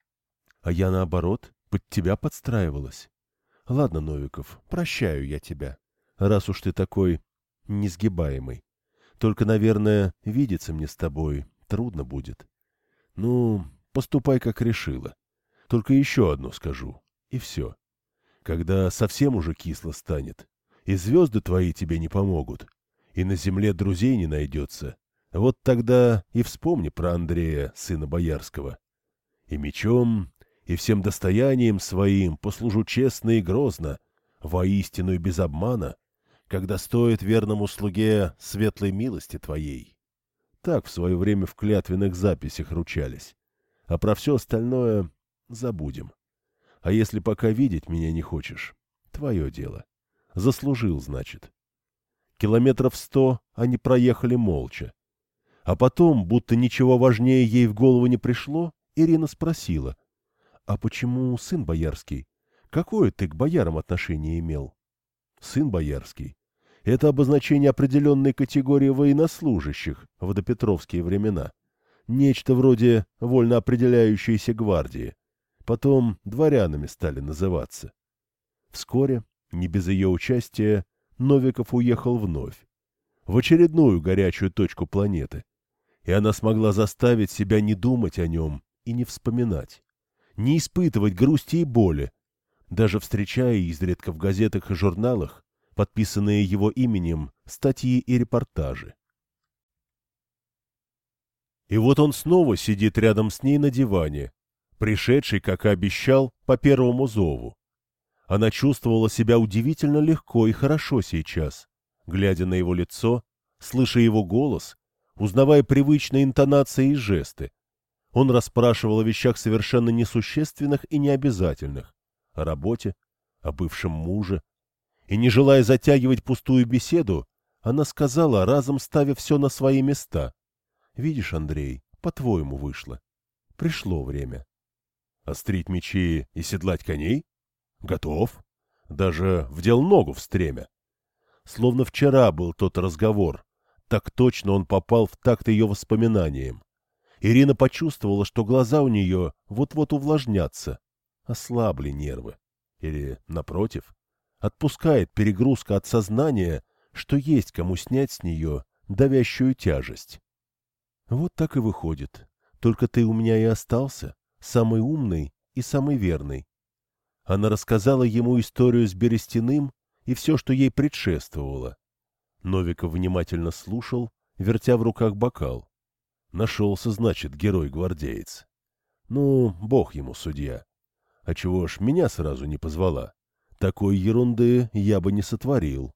А я, наоборот, под тебя подстраивалась. Ладно, Новиков, прощаю я тебя, раз уж ты такой несгибаемый. Только, наверное, видеться мне с тобой трудно будет. Ну, поступай, как решила. Только еще одно скажу, и все. Когда совсем уже кисло станет, и звезды твои тебе не помогут, и на земле друзей не найдется, вот тогда и вспомни про Андрея, сына Боярского. И мечом, и всем достоянием своим послужу честно и грозно, воистину и без обмана, когда стоит верному слуге светлой милости твоей. Так в свое время в клятвенных записях ручались. А про все остальное забудем. А если пока видеть меня не хочешь, твое дело. Заслужил, значит. Километров сто они проехали молча. А потом, будто ничего важнее ей в голову не пришло, Ирина спросила: «А почему сын боярский? Какое ты к боярам отношение имел?» «Сын боярский. Это обозначение определенной категории военнослужащих в допетровские времена. Нечто вроде вольно определяющейся гвардии. Потом дворянами стали называться». Вскоре, не без ее участия, Новиков уехал вновь, в очередную горячую точку планеты, и она смогла заставить себя не думать о нем и не вспоминать, не испытывать грусти и боли, даже встречая изредка в газетах и журналах подписанные его именем статьи и репортажи. И вот он снова сидит рядом с ней на диване, пришедший, как и обещал, по первому зову. Она чувствовала себя удивительно легко и хорошо сейчас, глядя на его лицо, слыша его голос, узнавая привычные интонации и жесты. Он расспрашивал о вещах совершенно несущественных и необязательных, о работе, о бывшем муже. И, не желая затягивать пустую беседу, она сказала, разом ставя все на свои места: «Видишь, Андрей, по-твоему вышло. Пришло время». «Острить мечи и седлать коней? Готов. Даже вдел ногу в стремя. Словно вчера был тот разговор. Так точно он попал в такт ее воспоминаниям. Ирина почувствовала, что глаза у нее вот-вот увлажнятся. Ослабли нервы. Или, напротив, отпускает перегрузка от сознания, что есть кому снять с нее давящую тяжесть. Вот так и выходит. Только ты у меня и остался, самый умный и самый верный. Она рассказала ему историю с Берестяным и все, что ей предшествовало. Новиков внимательно слушал, вертя в руках бокал. Нашелся, значит, герой-гвардеец. Ну, бог ему судья. А чего ж меня сразу не позвала? Такой ерунды я бы не сотворил.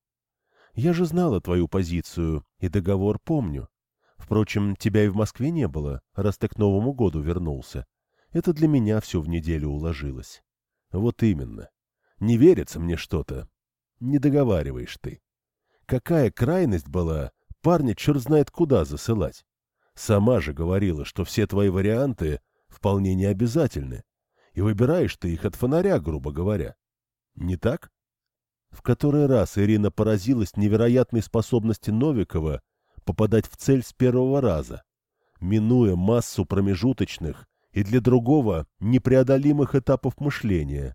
Я же знала твою позицию и договор помню. Впрочем, тебя и в Москве не было, раз ты к Новому году вернулся. Это для меня все в неделю уложилось. Вот именно. Не верится мне что-то. Не договариваешь ты. Какая крайность была парня черт знает куда засылать. Сама же говорила, что все твои варианты вполне необязательны. И выбираешь ты их от фонаря, грубо говоря. Не так? В который раз Ирина поразилась невероятной способности Новикова попадать в цель с первого раза, минуя массу промежуточных и для другого непреодолимых этапов мышления.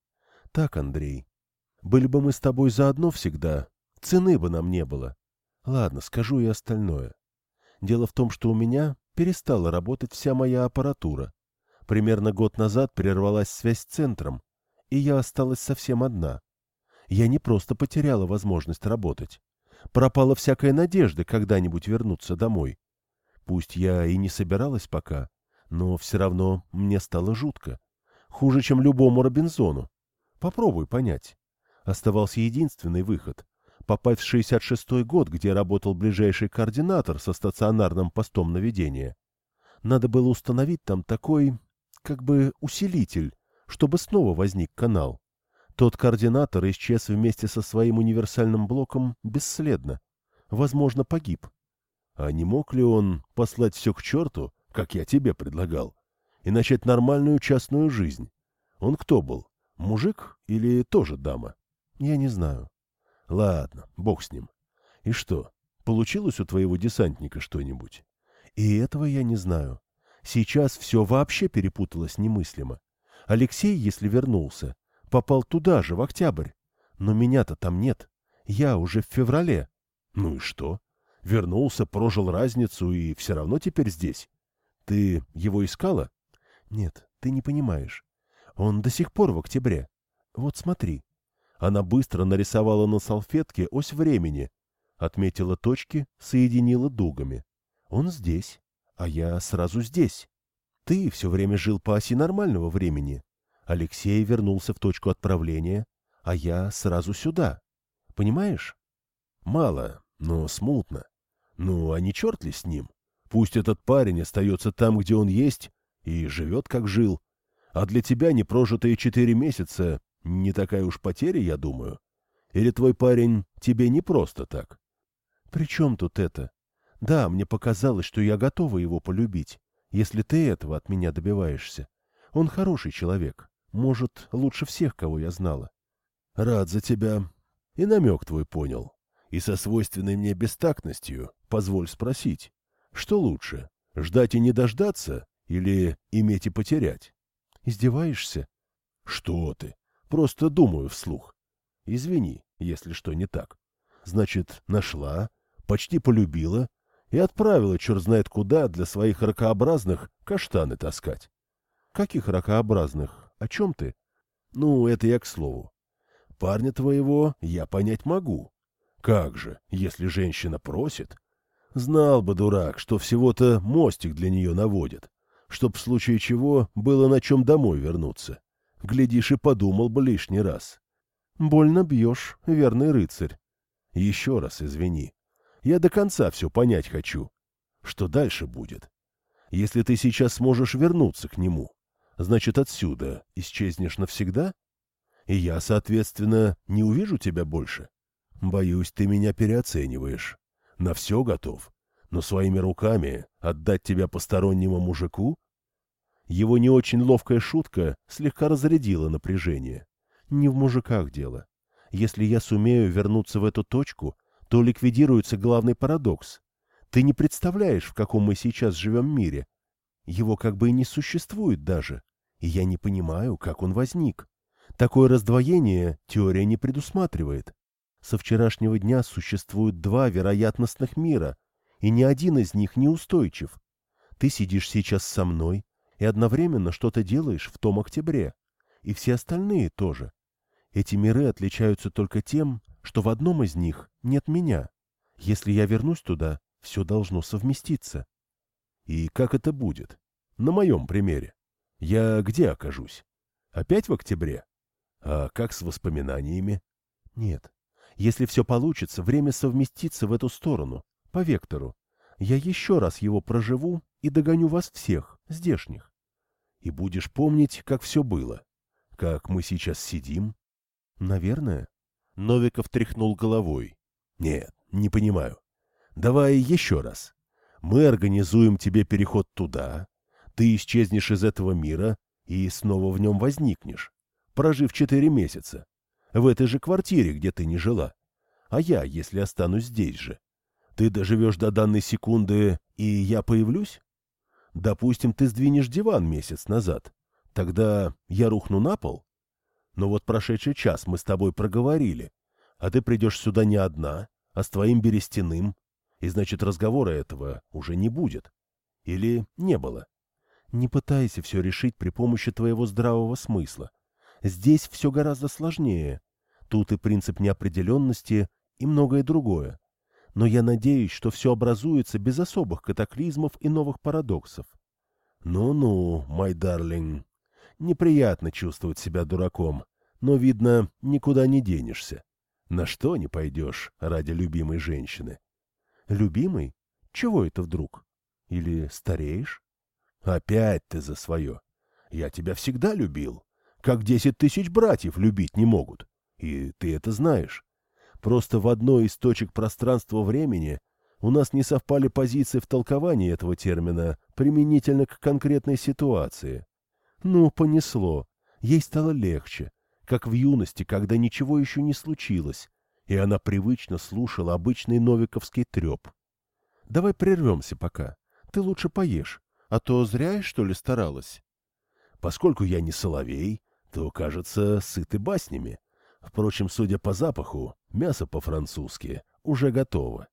Так, Андрей, были бы мы с тобой заодно всегда, цены бы нам не было. Ладно, скажу и остальное. Дело в том, что у меня перестала работать вся моя аппаратура. Примерно год назад прервалась связь с центром, и я осталась совсем одна. Я не просто потеряла возможность работать. Пропала всякая надежда когда-нибудь вернуться домой. Пусть я и не собиралась пока, но все равно мне стало жутко. Хуже, чем любому Робинзону. Попробуй понять. Оставался единственный выход — попасть в шестьдесят шестой год, где работал ближайший координатор со стационарным постом наведения. Надо было установить там такой, как бы, усилитель, чтобы снова возник канал. Тот координатор исчез вместе со своим универсальным блоком бесследно. Возможно, погиб. А не мог ли он послать все к черту, как я тебе предлагал, и начать нормальную частную жизнь? Он кто был? Мужик или тоже дама? Я не знаю. Ладно, бог с ним. И что, получилось у твоего десантника что-нибудь? И этого я не знаю. Сейчас все вообще перепуталось немыслимо. Алексей, если вернулся, попал туда же, в октябрь. Но меня-то там нет. Я уже в феврале. Ну и что? Вернулся, прожил разницу и все равно теперь здесь. Ты его искала? Нет, ты не понимаешь. Он до сих пор в октябре. Вот смотри. Она быстро нарисовала на салфетке ось времени, отметила точки, соединила дугами. Он здесь, а я сразу здесь. Ты все время жил по оси нормального времени. Алексей вернулся в точку отправления, а я сразу сюда. Понимаешь? Мало, но смутно. Ну, а не черт ли с ним? Пусть этот парень остается там, где он есть, и живет, как жил. А для тебя непрожитые четыре месяца не такая уж потеря, я думаю. Или твой парень тебе не просто так? При чем тут это? Да, мне показалось, что я готова его полюбить, если ты этого от меня добиваешься. Он хороший человек. Может, лучше всех, кого я знала. Рад за тебя. И намек твой понял. И со свойственной мне бестактностью позволь спросить, что лучше, ждать и не дождаться или иметь и потерять? Издеваешься? Что ты? Просто думаю вслух. Извини, если что не так. Значит, нашла, почти полюбила и отправила черт знает куда для своих ракообразных каштаны таскать. Каких ракообразных? О чем ты? Ну, это я к слову. Парня твоего я понять могу. Как же, если женщина просит? Знал бы, дурак, что всего-то мостик для нее наводит, чтоб в случае чего было на чем домой вернуться. Глядишь, и подумал бы лишний раз. Больно бьешь, верный рыцарь. Еще раз извини. Я до конца все понять хочу. Что дальше будет? Если ты сейчас сможешь вернуться к нему, значит, отсюда исчезнешь навсегда? И я, соответственно, не увижу тебя больше? Боюсь, ты меня переоцениваешь. На все готов. Но своими руками отдать тебя постороннему мужику? Его не очень ловкая шутка слегка разрядила напряжение. Не в мужиках дело. Если я сумею вернуться в эту точку, то ликвидируется главный парадокс. Ты не представляешь, в каком мы сейчас живем мире. Его как бы и не существует даже. И я не понимаю, как он возник. Такое раздвоение теория не предусматривает. Со вчерашнего дня существует два вероятностных мира, и ни один из них не устойчив. Ты сидишь сейчас со мной и одновременно что-то делаешь в том октябре. И все остальные тоже. Эти миры отличаются только тем, что в одном из них нет меня. Если я вернусь туда, все должно совместиться. И как это будет? На моем примере. Я где окажусь? Опять в октябре? А как с воспоминаниями? Нет. Если все получится, время совместится в эту сторону, по вектору. Я еще раз его проживу и догоню вас всех, здешних. И будешь помнить, как все было. Как мы сейчас сидим? Наверное. Новиков тряхнул головой. Нет, не понимаю. Давай еще раз. Мы организуем тебе переход туда, ты исчезнешь из этого мира и снова в нем возникнешь, прожив четыре месяца, в этой же квартире, где ты не жила. А я, если останусь здесь же, ты доживешь до данной секунды, и я появлюсь? Допустим, ты сдвинешь диван месяц назад. Тогда я рухну на пол? Но вот прошедший час мы с тобой проговорили, а ты придешь сюда не одна, а с твоим Берестяным, и значит, разговора этого уже не будет. Или не было? Не пытайся все решить при помощи твоего здравого смысла. Здесь все гораздо сложнее. Тут и принцип неопределенности, и многое другое. Но я надеюсь, что все образуется без особых катаклизмов и новых парадоксов. Ну-ну, мой дарлинг, неприятно чувствовать себя дураком, но, видно, никуда не денешься. На что не пойдешь ради любимой женщины? Любимый? Чего это вдруг? Или стареешь? Опять ты за свое. Я тебя всегда любил, как десять тысяч братьев любить не могут. И ты это знаешь. Просто в одной из точек пространства-времени у нас не совпали позиции в толковании этого термина применительно к конкретной ситуации. Ну, понесло. Ей стало легче, как в юности, когда ничего еще не случилось, и она привычно слушала обычный новиковский треп. Давай прервемся пока. Ты лучше поешь, а то зря я, что ли, старалась. Поскольку я не соловей, то, кажется, сыты баснями. Впрочем, судя по запаху, мясо по-французски уже готово.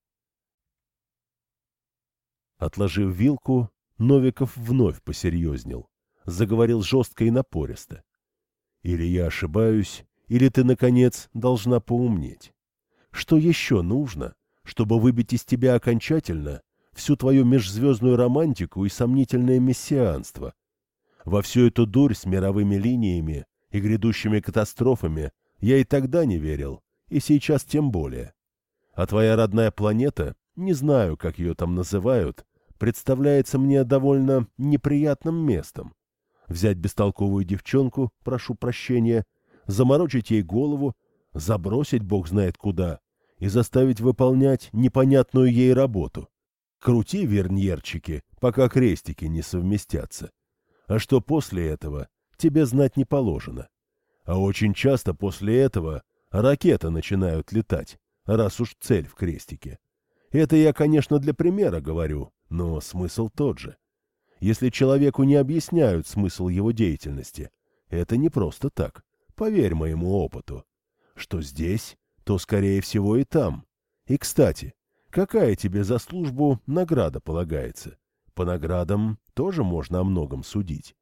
Отложив вилку, Новиков вновь посерьезнел. Заговорил жестко и напористо. Или я ошибаюсь, или ты, наконец, должна поумнеть. Что еще нужно, чтобы выбить из тебя окончательно всю твою межзвездную романтику и сомнительное мессианство? Во всю эту дурь с мировыми линиями и грядущими катастрофами я и тогда не верил, и сейчас тем более. А твоя родная планета, не знаю, как ее там называют, представляется мне довольно неприятным местом. Взять бестолковую девчонку, прошу прощения, заморочить ей голову, забросить бог знает куда и заставить выполнять непонятную ей работу. Крути верньерчики, пока крестики не совместятся. А что после этого, тебе знать не положено. А очень часто после этого ракеты начинают летать, раз уж цель в крестике. Это я, конечно, для примера говорю, но смысл тот же. Если человеку не объясняют смысл его деятельности, это не просто так, поверь моему опыту. Что здесь, то, скорее всего, и там. И, кстати, какая тебе за службу награда полагается? По наградам тоже можно о многом судить.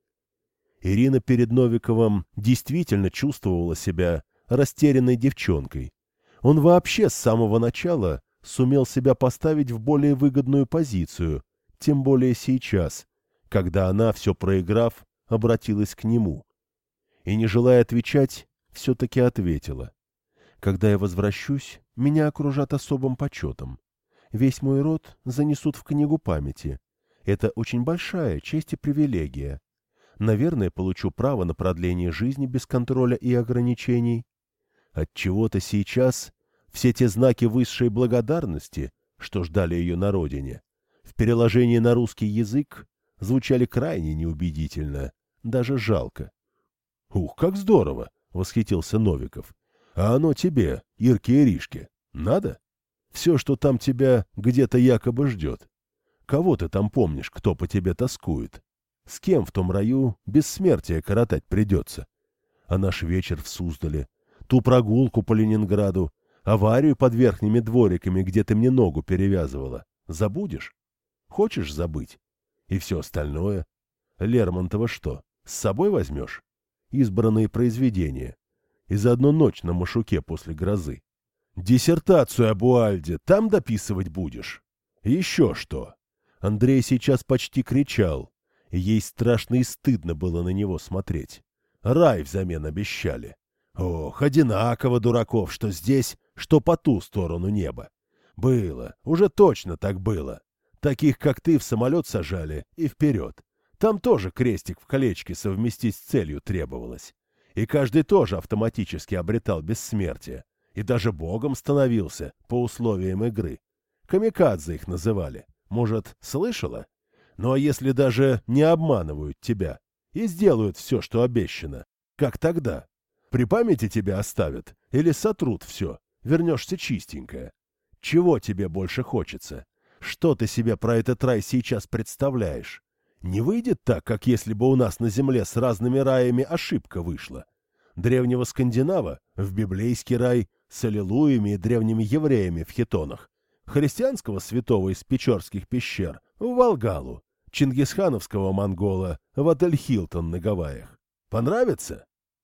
Ирина перед Новиковым действительно чувствовала себя растерянной девчонкой. Он вообще с самого начала сумел себя поставить в более выгодную позицию, тем более сейчас, когда она, все проиграв, обратилась к нему. И, не желая отвечать, все-таки ответила. «Когда я возвращусь, меня окружат особым почетом. Весь мой род занесут в книгу памяти. Это очень большая честь и привилегия. Наверное, получу право на продление жизни без контроля и ограничений. Отчего-то сейчас все те знаки высшей благодарности, что ждали ее на родине, в переложении на русский язык звучали крайне неубедительно, даже жалко. «Ух, как здорово!» — восхитился Новиков. А оно тебе, Ирке и Ришке, надо? Все, что там тебя где-то якобы ждет. Кого ты там помнишь, кто по тебе тоскует? С кем в том раю бессмертие коротать придется? А наш вечер в Суздале, ту прогулку по Ленинграду, аварию под верхними двориками, где ты мне ногу перевязывала, забудешь? Хочешь забыть? И все остальное? Лермонтова что, с собой возьмешь? Избранные произведения. И заодно ночь на Машуке после грозы. Диссертацию об Уальде там дописывать будешь? Еще что? Андрей сейчас почти кричал. Ей страшно и стыдно было на него смотреть. Рай взамен обещали. Ох, одинаково дураков, что здесь, что по ту сторону неба. Было, уже точно так было. Таких, как ты, в самолет сажали и вперед. Там тоже крестик в колечке совместить с целью требовалось. И каждый тоже автоматически обретал бессмертие. И даже богом становился по условиям игры. Камикадзе их называли. Может, слышала? Ну а если даже не обманывают тебя и сделают все, что обещано, как тогда? При памяти тебя оставят или сотрут все, вернешься чистенькая? Чего тебе больше хочется? Что ты себе про этот рай сейчас представляешь? Не выйдет так, как если бы у нас на земле с разными раями ошибка вышла. Древнего скандинава в библейский рай с аллилуями и древними евреями в хитонах, христианского святого из Печорских пещер в Волгалу, чингисхановского монгола в отель «Хилтон» на Гавайях. Понравится?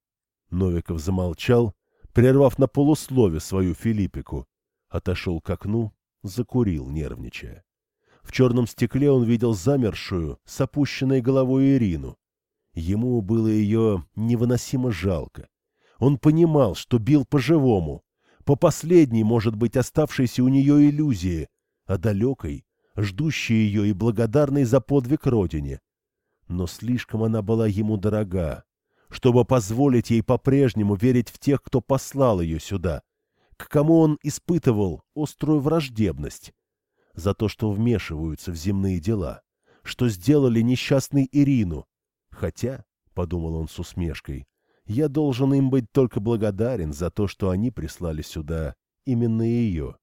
Новиков замолчал, прервав на полуслове свою филиппику, отошел к окну, закурил, нервничая. В черном стекле он видел замершую, с опущенной головой Ирину. Ему было ее невыносимо жалко. Он понимал, что бил по-живому, по последней, может быть, оставшейся у нее иллюзии, а далекой, ждущей ее и благодарной за подвиг родине. Но слишком она была ему дорога, чтобы позволить ей по-прежнему верить в тех, кто послал ее сюда, к кому он испытывал острую враждебность, за то, что вмешиваются в земные дела, что сделали несчастной Ирину. Хотя, — подумал он с усмешкой, — я должен им быть только благодарен за то, что они прислали сюда именно ее.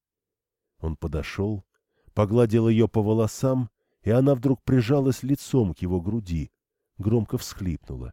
Он подошел, погладил ее по волосам, и она вдруг прижалась лицом к его груди, громко всхлипнула.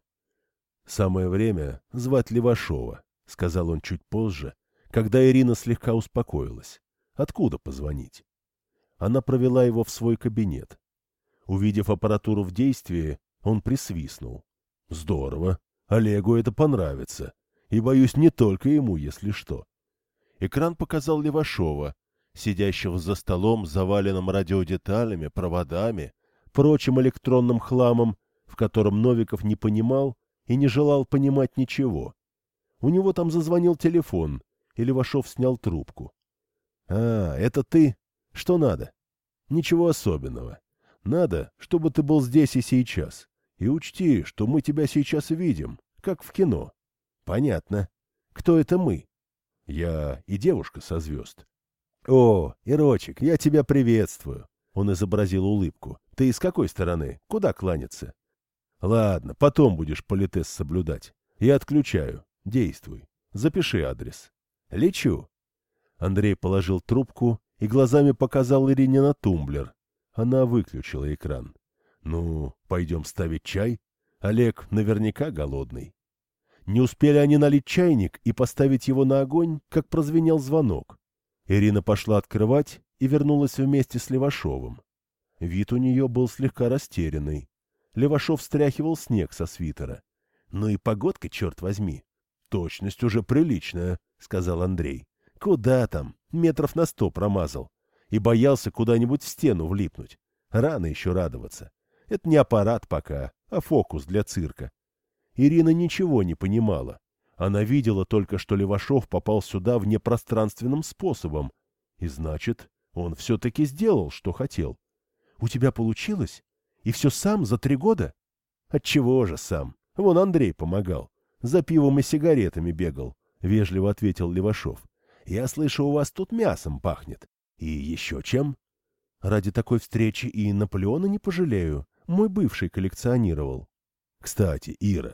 — Самое время звать Левашова, — сказал он чуть позже, когда Ирина слегка успокоилась. — Откуда позвонить? Она провела его в свой кабинет. Увидев аппаратуру в действии, он присвистнул. — Здорово. Олегу это понравится. И, боюсь, не только ему, если что. Экран показал Левашова, сидящего за столом, заваленным радиодеталями, проводами, прочим электронным хламом, в котором Новиков не понимал и не желал понимать ничего. У него там зазвонил телефон, и Левашов снял трубку. — А, это ты? Что надо? — Ничего особенного. Надо, чтобы ты был здесь и сейчас. И учти, что мы тебя сейчас видим, как в кино. — Понятно. Кто это мы? — Я и девушка со звезд. — О, Ирочек, я тебя приветствую. Он изобразил улыбку. — Ты из какой стороны? Куда кланяться? — Ладно, потом будешь политез соблюдать. Я отключаю. Действуй. Запиши адрес. — Лечу. Андрей положил трубку и глазами показал Ирине на тумблер. Она выключила экран. — Ну, пойдем ставить чай? Олег наверняка голодный. Не успели они налить чайник и поставить его на огонь, как прозвенел звонок. Ирина пошла открывать и вернулась вместе с Левашовым. Вид у нее был слегка растерянный. Левашов стряхивал снег со свитера. — Ну и погодка, черт возьми. — Точность уже приличная, — сказал Андрей. — Куда там? Метров на сто промазал. И боялся куда-нибудь в стену влипнуть. Рано еще радоваться. Это не аппарат пока, а фокус для цирка. Ирина ничего не понимала. Она видела только, что Левашов попал сюда внепространственным способом. И значит, он все-таки сделал, что хотел. — У тебя получилось? И все сам за три года? — Отчего же сам? Вон Андрей помогал. За пивом и сигаретами бегал, — вежливо ответил Левашов. — Я слышу, у вас тут мясом пахнет. И еще чем? Ради такой встречи и Наполеона не пожалею. Мой бывший коллекционировал. Кстати, Ира,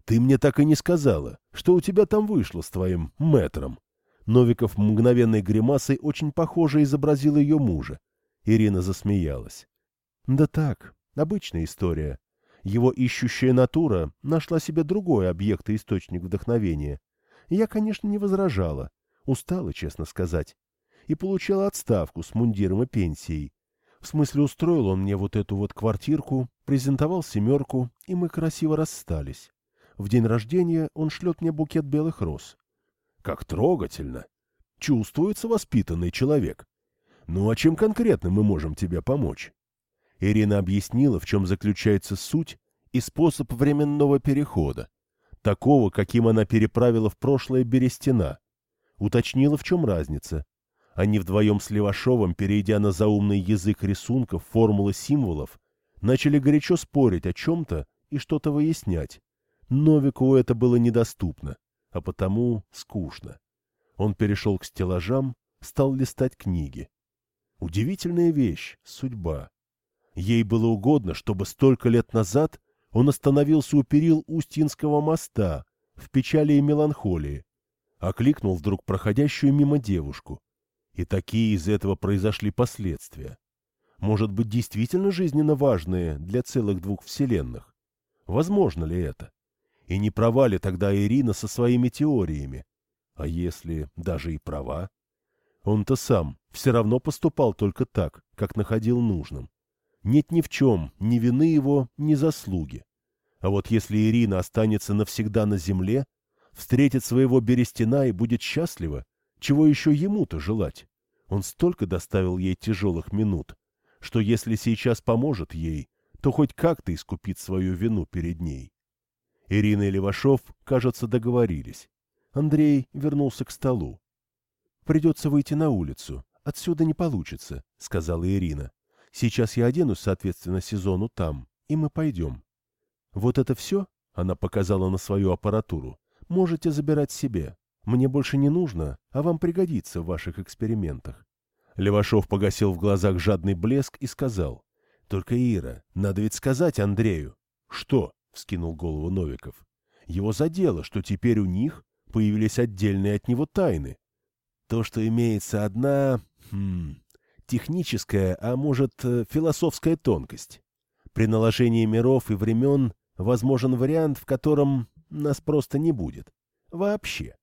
Ты мне так и не сказала, что у тебя там вышло с твоим мэтром. Новиков мгновенной гримасой очень похоже изобразил ее мужа. Ирина засмеялась. Да так, обычная история. Его ищущая натура нашла себе другой объект и источник вдохновения. Я, конечно, не возражала. Устала, честно сказать. И получала отставку с мундиром и пенсией. В смысле, устроил он мне вот эту вот квартирку, презентовал семерку, и мы красиво расстались. В день рождения он шлет мне букет белых роз. Как трогательно! Чувствуется воспитанный человек. Ну а чем конкретно мы можем тебе помочь? Ирина объяснила, в чем заключается суть и способ временного перехода, такого, каким она переправила в прошлое Берестина. Уточнила, в чем разница. Они вдвоем с Левашовым, перейдя на заумный язык рисунков, формул и символов, начали горячо спорить о чем-то и что-то выяснять. Новикову это было недоступно, а потому скучно. Он перешел к стеллажам, стал листать книги. Удивительная вещь — судьба. Ей было угодно, чтобы столько лет назад он остановился у перил Устьинского моста в печали и меланхолии, окликнул вдруг проходящую мимо девушку. И такие из этого произошли последствия. Может быть, действительно жизненно важные для целых двух вселенных? Возможно ли это? И не права ли тогда Ирина со своими теориями? А если даже и права? Он-то сам все равно поступал только так, как находил нужным. Нет ни в чем ни вины его, ни заслуги. А вот если Ирина останется навсегда на земле, встретит своего Берестина и будет счастлива, чего еще ему-то желать? Он столько доставил ей тяжелых минут, что если сейчас поможет ей, то хоть как-то искупит свою вину перед ней. Ирина и Левашов, кажется, договорились. Андрей вернулся к столу. «Придется выйти на улицу. Отсюда не получится», — сказала Ирина. «Сейчас я оденусь, соответственно, сезону там, и мы пойдем. Вот это все, — она показала на свою аппаратуру, — можете забирать себе. Мне больше не нужно, а вам пригодится в ваших экспериментах». Левашов погасил в глазах жадный блеск и сказал: «Только, Ира, надо ведь сказать Андрею». «Что?» — вскинул голову Новиков. «Его задело, что теперь у них появились отдельные от него тайны. То, что имеется одна... Хм, техническая, а может, философская тонкость. При наложении миров и времен возможен вариант, в котором нас просто не будет. Вообще».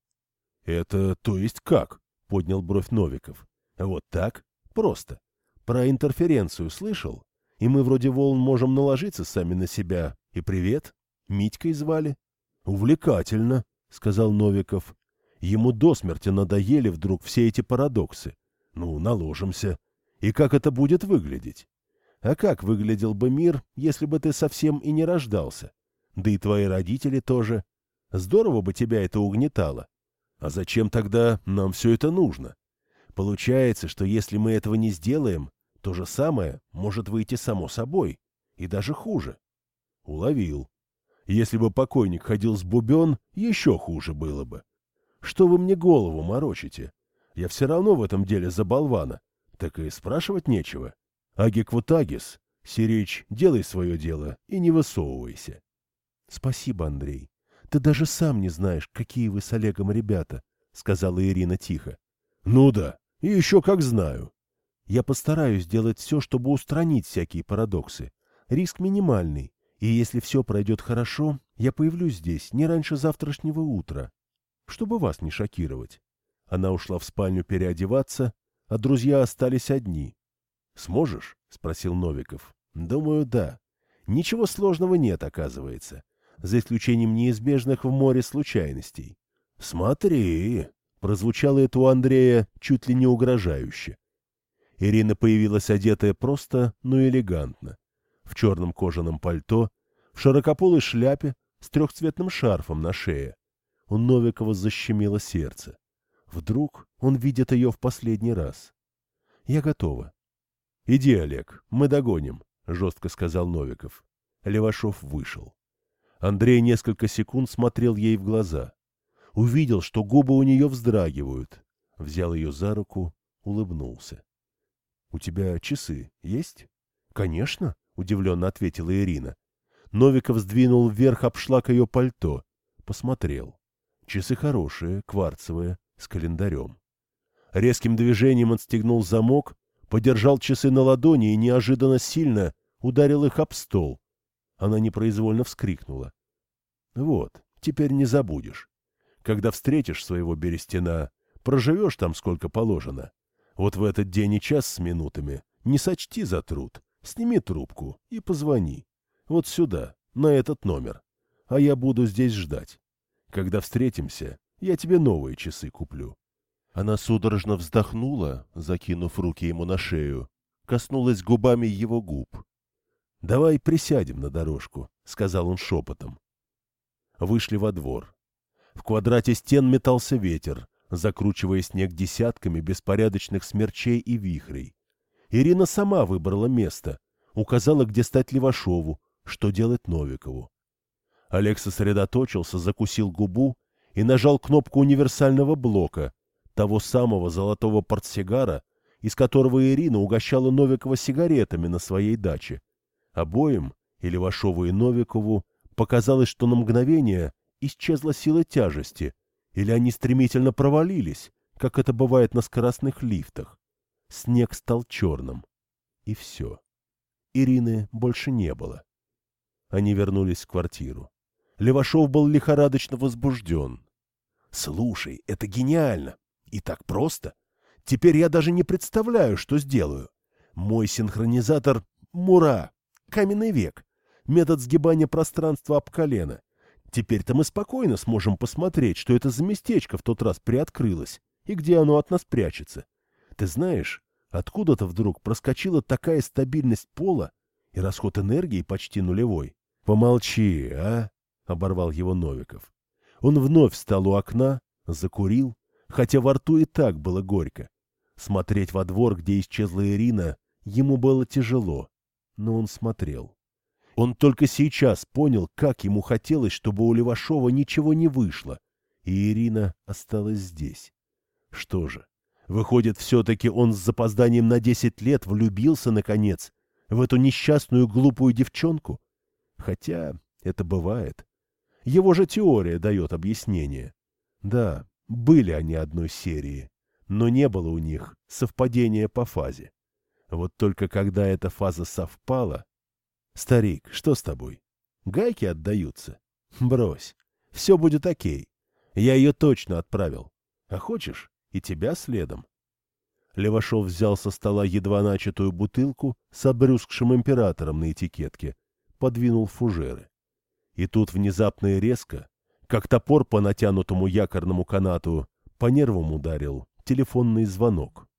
«Это то есть как?» — поднял бровь Новиков. «Вот так? Просто. Про интерференцию слышал? И мы вроде волн можем наложиться сами на себя. И привет. Митькой звали». «Увлекательно», — сказал Новиков. Ему до смерти надоели вдруг все эти парадоксы. «Ну, наложимся. И как это будет выглядеть? А как выглядел бы мир, если бы ты совсем и не рождался? Да и твои родители тоже. Здорово бы тебя это угнетало. А зачем тогда нам все это нужно? Получается, что если мы этого не сделаем, то же самое может выйти само собой. И даже хуже». «Уловил. Если бы покойник ходил с бубен, еще хуже было бы. Что вы мне голову морочите? Я все равно в этом деле за болвана. Так и спрашивать нечего. Агиквутагис, Сирич, делай свое дело и не высовывайся». «Спасибо, Андрей. Ты даже сам не знаешь, какие вы с Олегом ребята», — сказала Ирина тихо. «Ну да, и еще как знаю. Я постараюсь сделать все, чтобы устранить всякие парадоксы. Риск минимальный, и если все пройдет хорошо, я появлюсь здесь не раньше завтрашнего утра, чтобы вас не шокировать». Она ушла в спальню переодеваться, а друзья остались одни. «Сможешь?» — спросил Новиков. «Думаю, да. Ничего сложного нет, оказывается, за исключением неизбежных в море случайностей». «Смотри!» — прозвучало это у Андрея чуть ли не угрожающе. Ирина появилась одетая просто, но элегантно. В черном кожаном пальто, в широкополой шляпе с трехцветным шарфом на шее. У Новикова защемило сердце. Вдруг он видит ее в последний раз. «Я готова». «Иди, Олег, мы догоним», — жестко сказал Новиков. Левашов вышел. Андрей несколько секунд смотрел ей в глаза. Увидел, что губы у нее вздрагивают. Взял ее за руку, улыбнулся. «У тебя часы есть?» «Конечно», — удивленно ответила Ирина. Новиков сдвинул вверх обшлак ее пальто, Посмотрел. Часы хорошие, кварцевые, с календарем. Резким движением отстегнул замок, подержал часы на ладони и неожиданно сильно ударил их об стол. Она непроизвольно вскрикнула. Вот, теперь не забудешь. Когда встретишь своего Берестина, проживешь там сколько положено. Вот в этот день и час с минутами не сочти за труд. Сними трубку и позвони. Вот сюда, на этот номер. А я буду здесь ждать. Когда встретимся, я тебе новые часы куплю. Она судорожно вздохнула, закинув руки ему на шею, коснулась губами его губ. — Давай присядем на дорожку, — сказал он шепотом. Вышли во двор. В квадрате стен метался ветер, закручивая снег десятками беспорядочных смерчей и вихрей. Ирина сама выбрала место, указала, где стать Левашову, что делать Новикову. Олег сосредоточился, закусил губу и нажал кнопку универсального блока, того самого золотого портсигара, из которого Ирина угощала Новикова сигаретами на своей даче. Обоим, и Левашову, и Новикову, показалось, что на мгновение исчезла сила тяжести, или они стремительно провалились, как это бывает на скоростных лифтах. Снег стал черным. И все. Ирины больше не было. Они вернулись в квартиру. Левашов был лихорадочно возбужден. «Слушай, это гениально! И так просто! Теперь я даже не представляю, что сделаю. Мой синхронизатор — Мура, каменный век, метод сгибания пространства об колено. Теперь-то мы спокойно сможем посмотреть, что это за местечко в тот раз приоткрылось и где оно от нас прячется. Ты знаешь, откуда-то вдруг проскочила такая стабильность пола и расход энергии почти нулевой. Помолчи, а?» — оборвал его Новиков. Он вновь встал у окна, закурил, хотя во рту и так было горько. Смотреть во двор, где исчезла Ирина, ему было тяжело, но он смотрел. Он только сейчас понял, как ему хотелось, чтобы у Левашова ничего не вышло, и Ирина осталась здесь. Что же, выходит, все-таки он с запозданием на десять лет влюбился, наконец, в эту несчастную глупую девчонку? Хотя это бывает. Его же теория дает объяснение. Да, были они одной серии, но не было у них совпадения по фазе. Вот только когда эта фаза совпала... Старик, что с тобой? Гайки отдаются? Брось, все будет окей. Я ее точно отправил. А хочешь, и тебя следом. Левашов взял со стола едва начатую бутылку с обрюзгшим императором на этикетке, подвинул фужеры. И тут внезапно и резко, как топор по натянутому якорному канату, по нервам ударил телефонный звонок.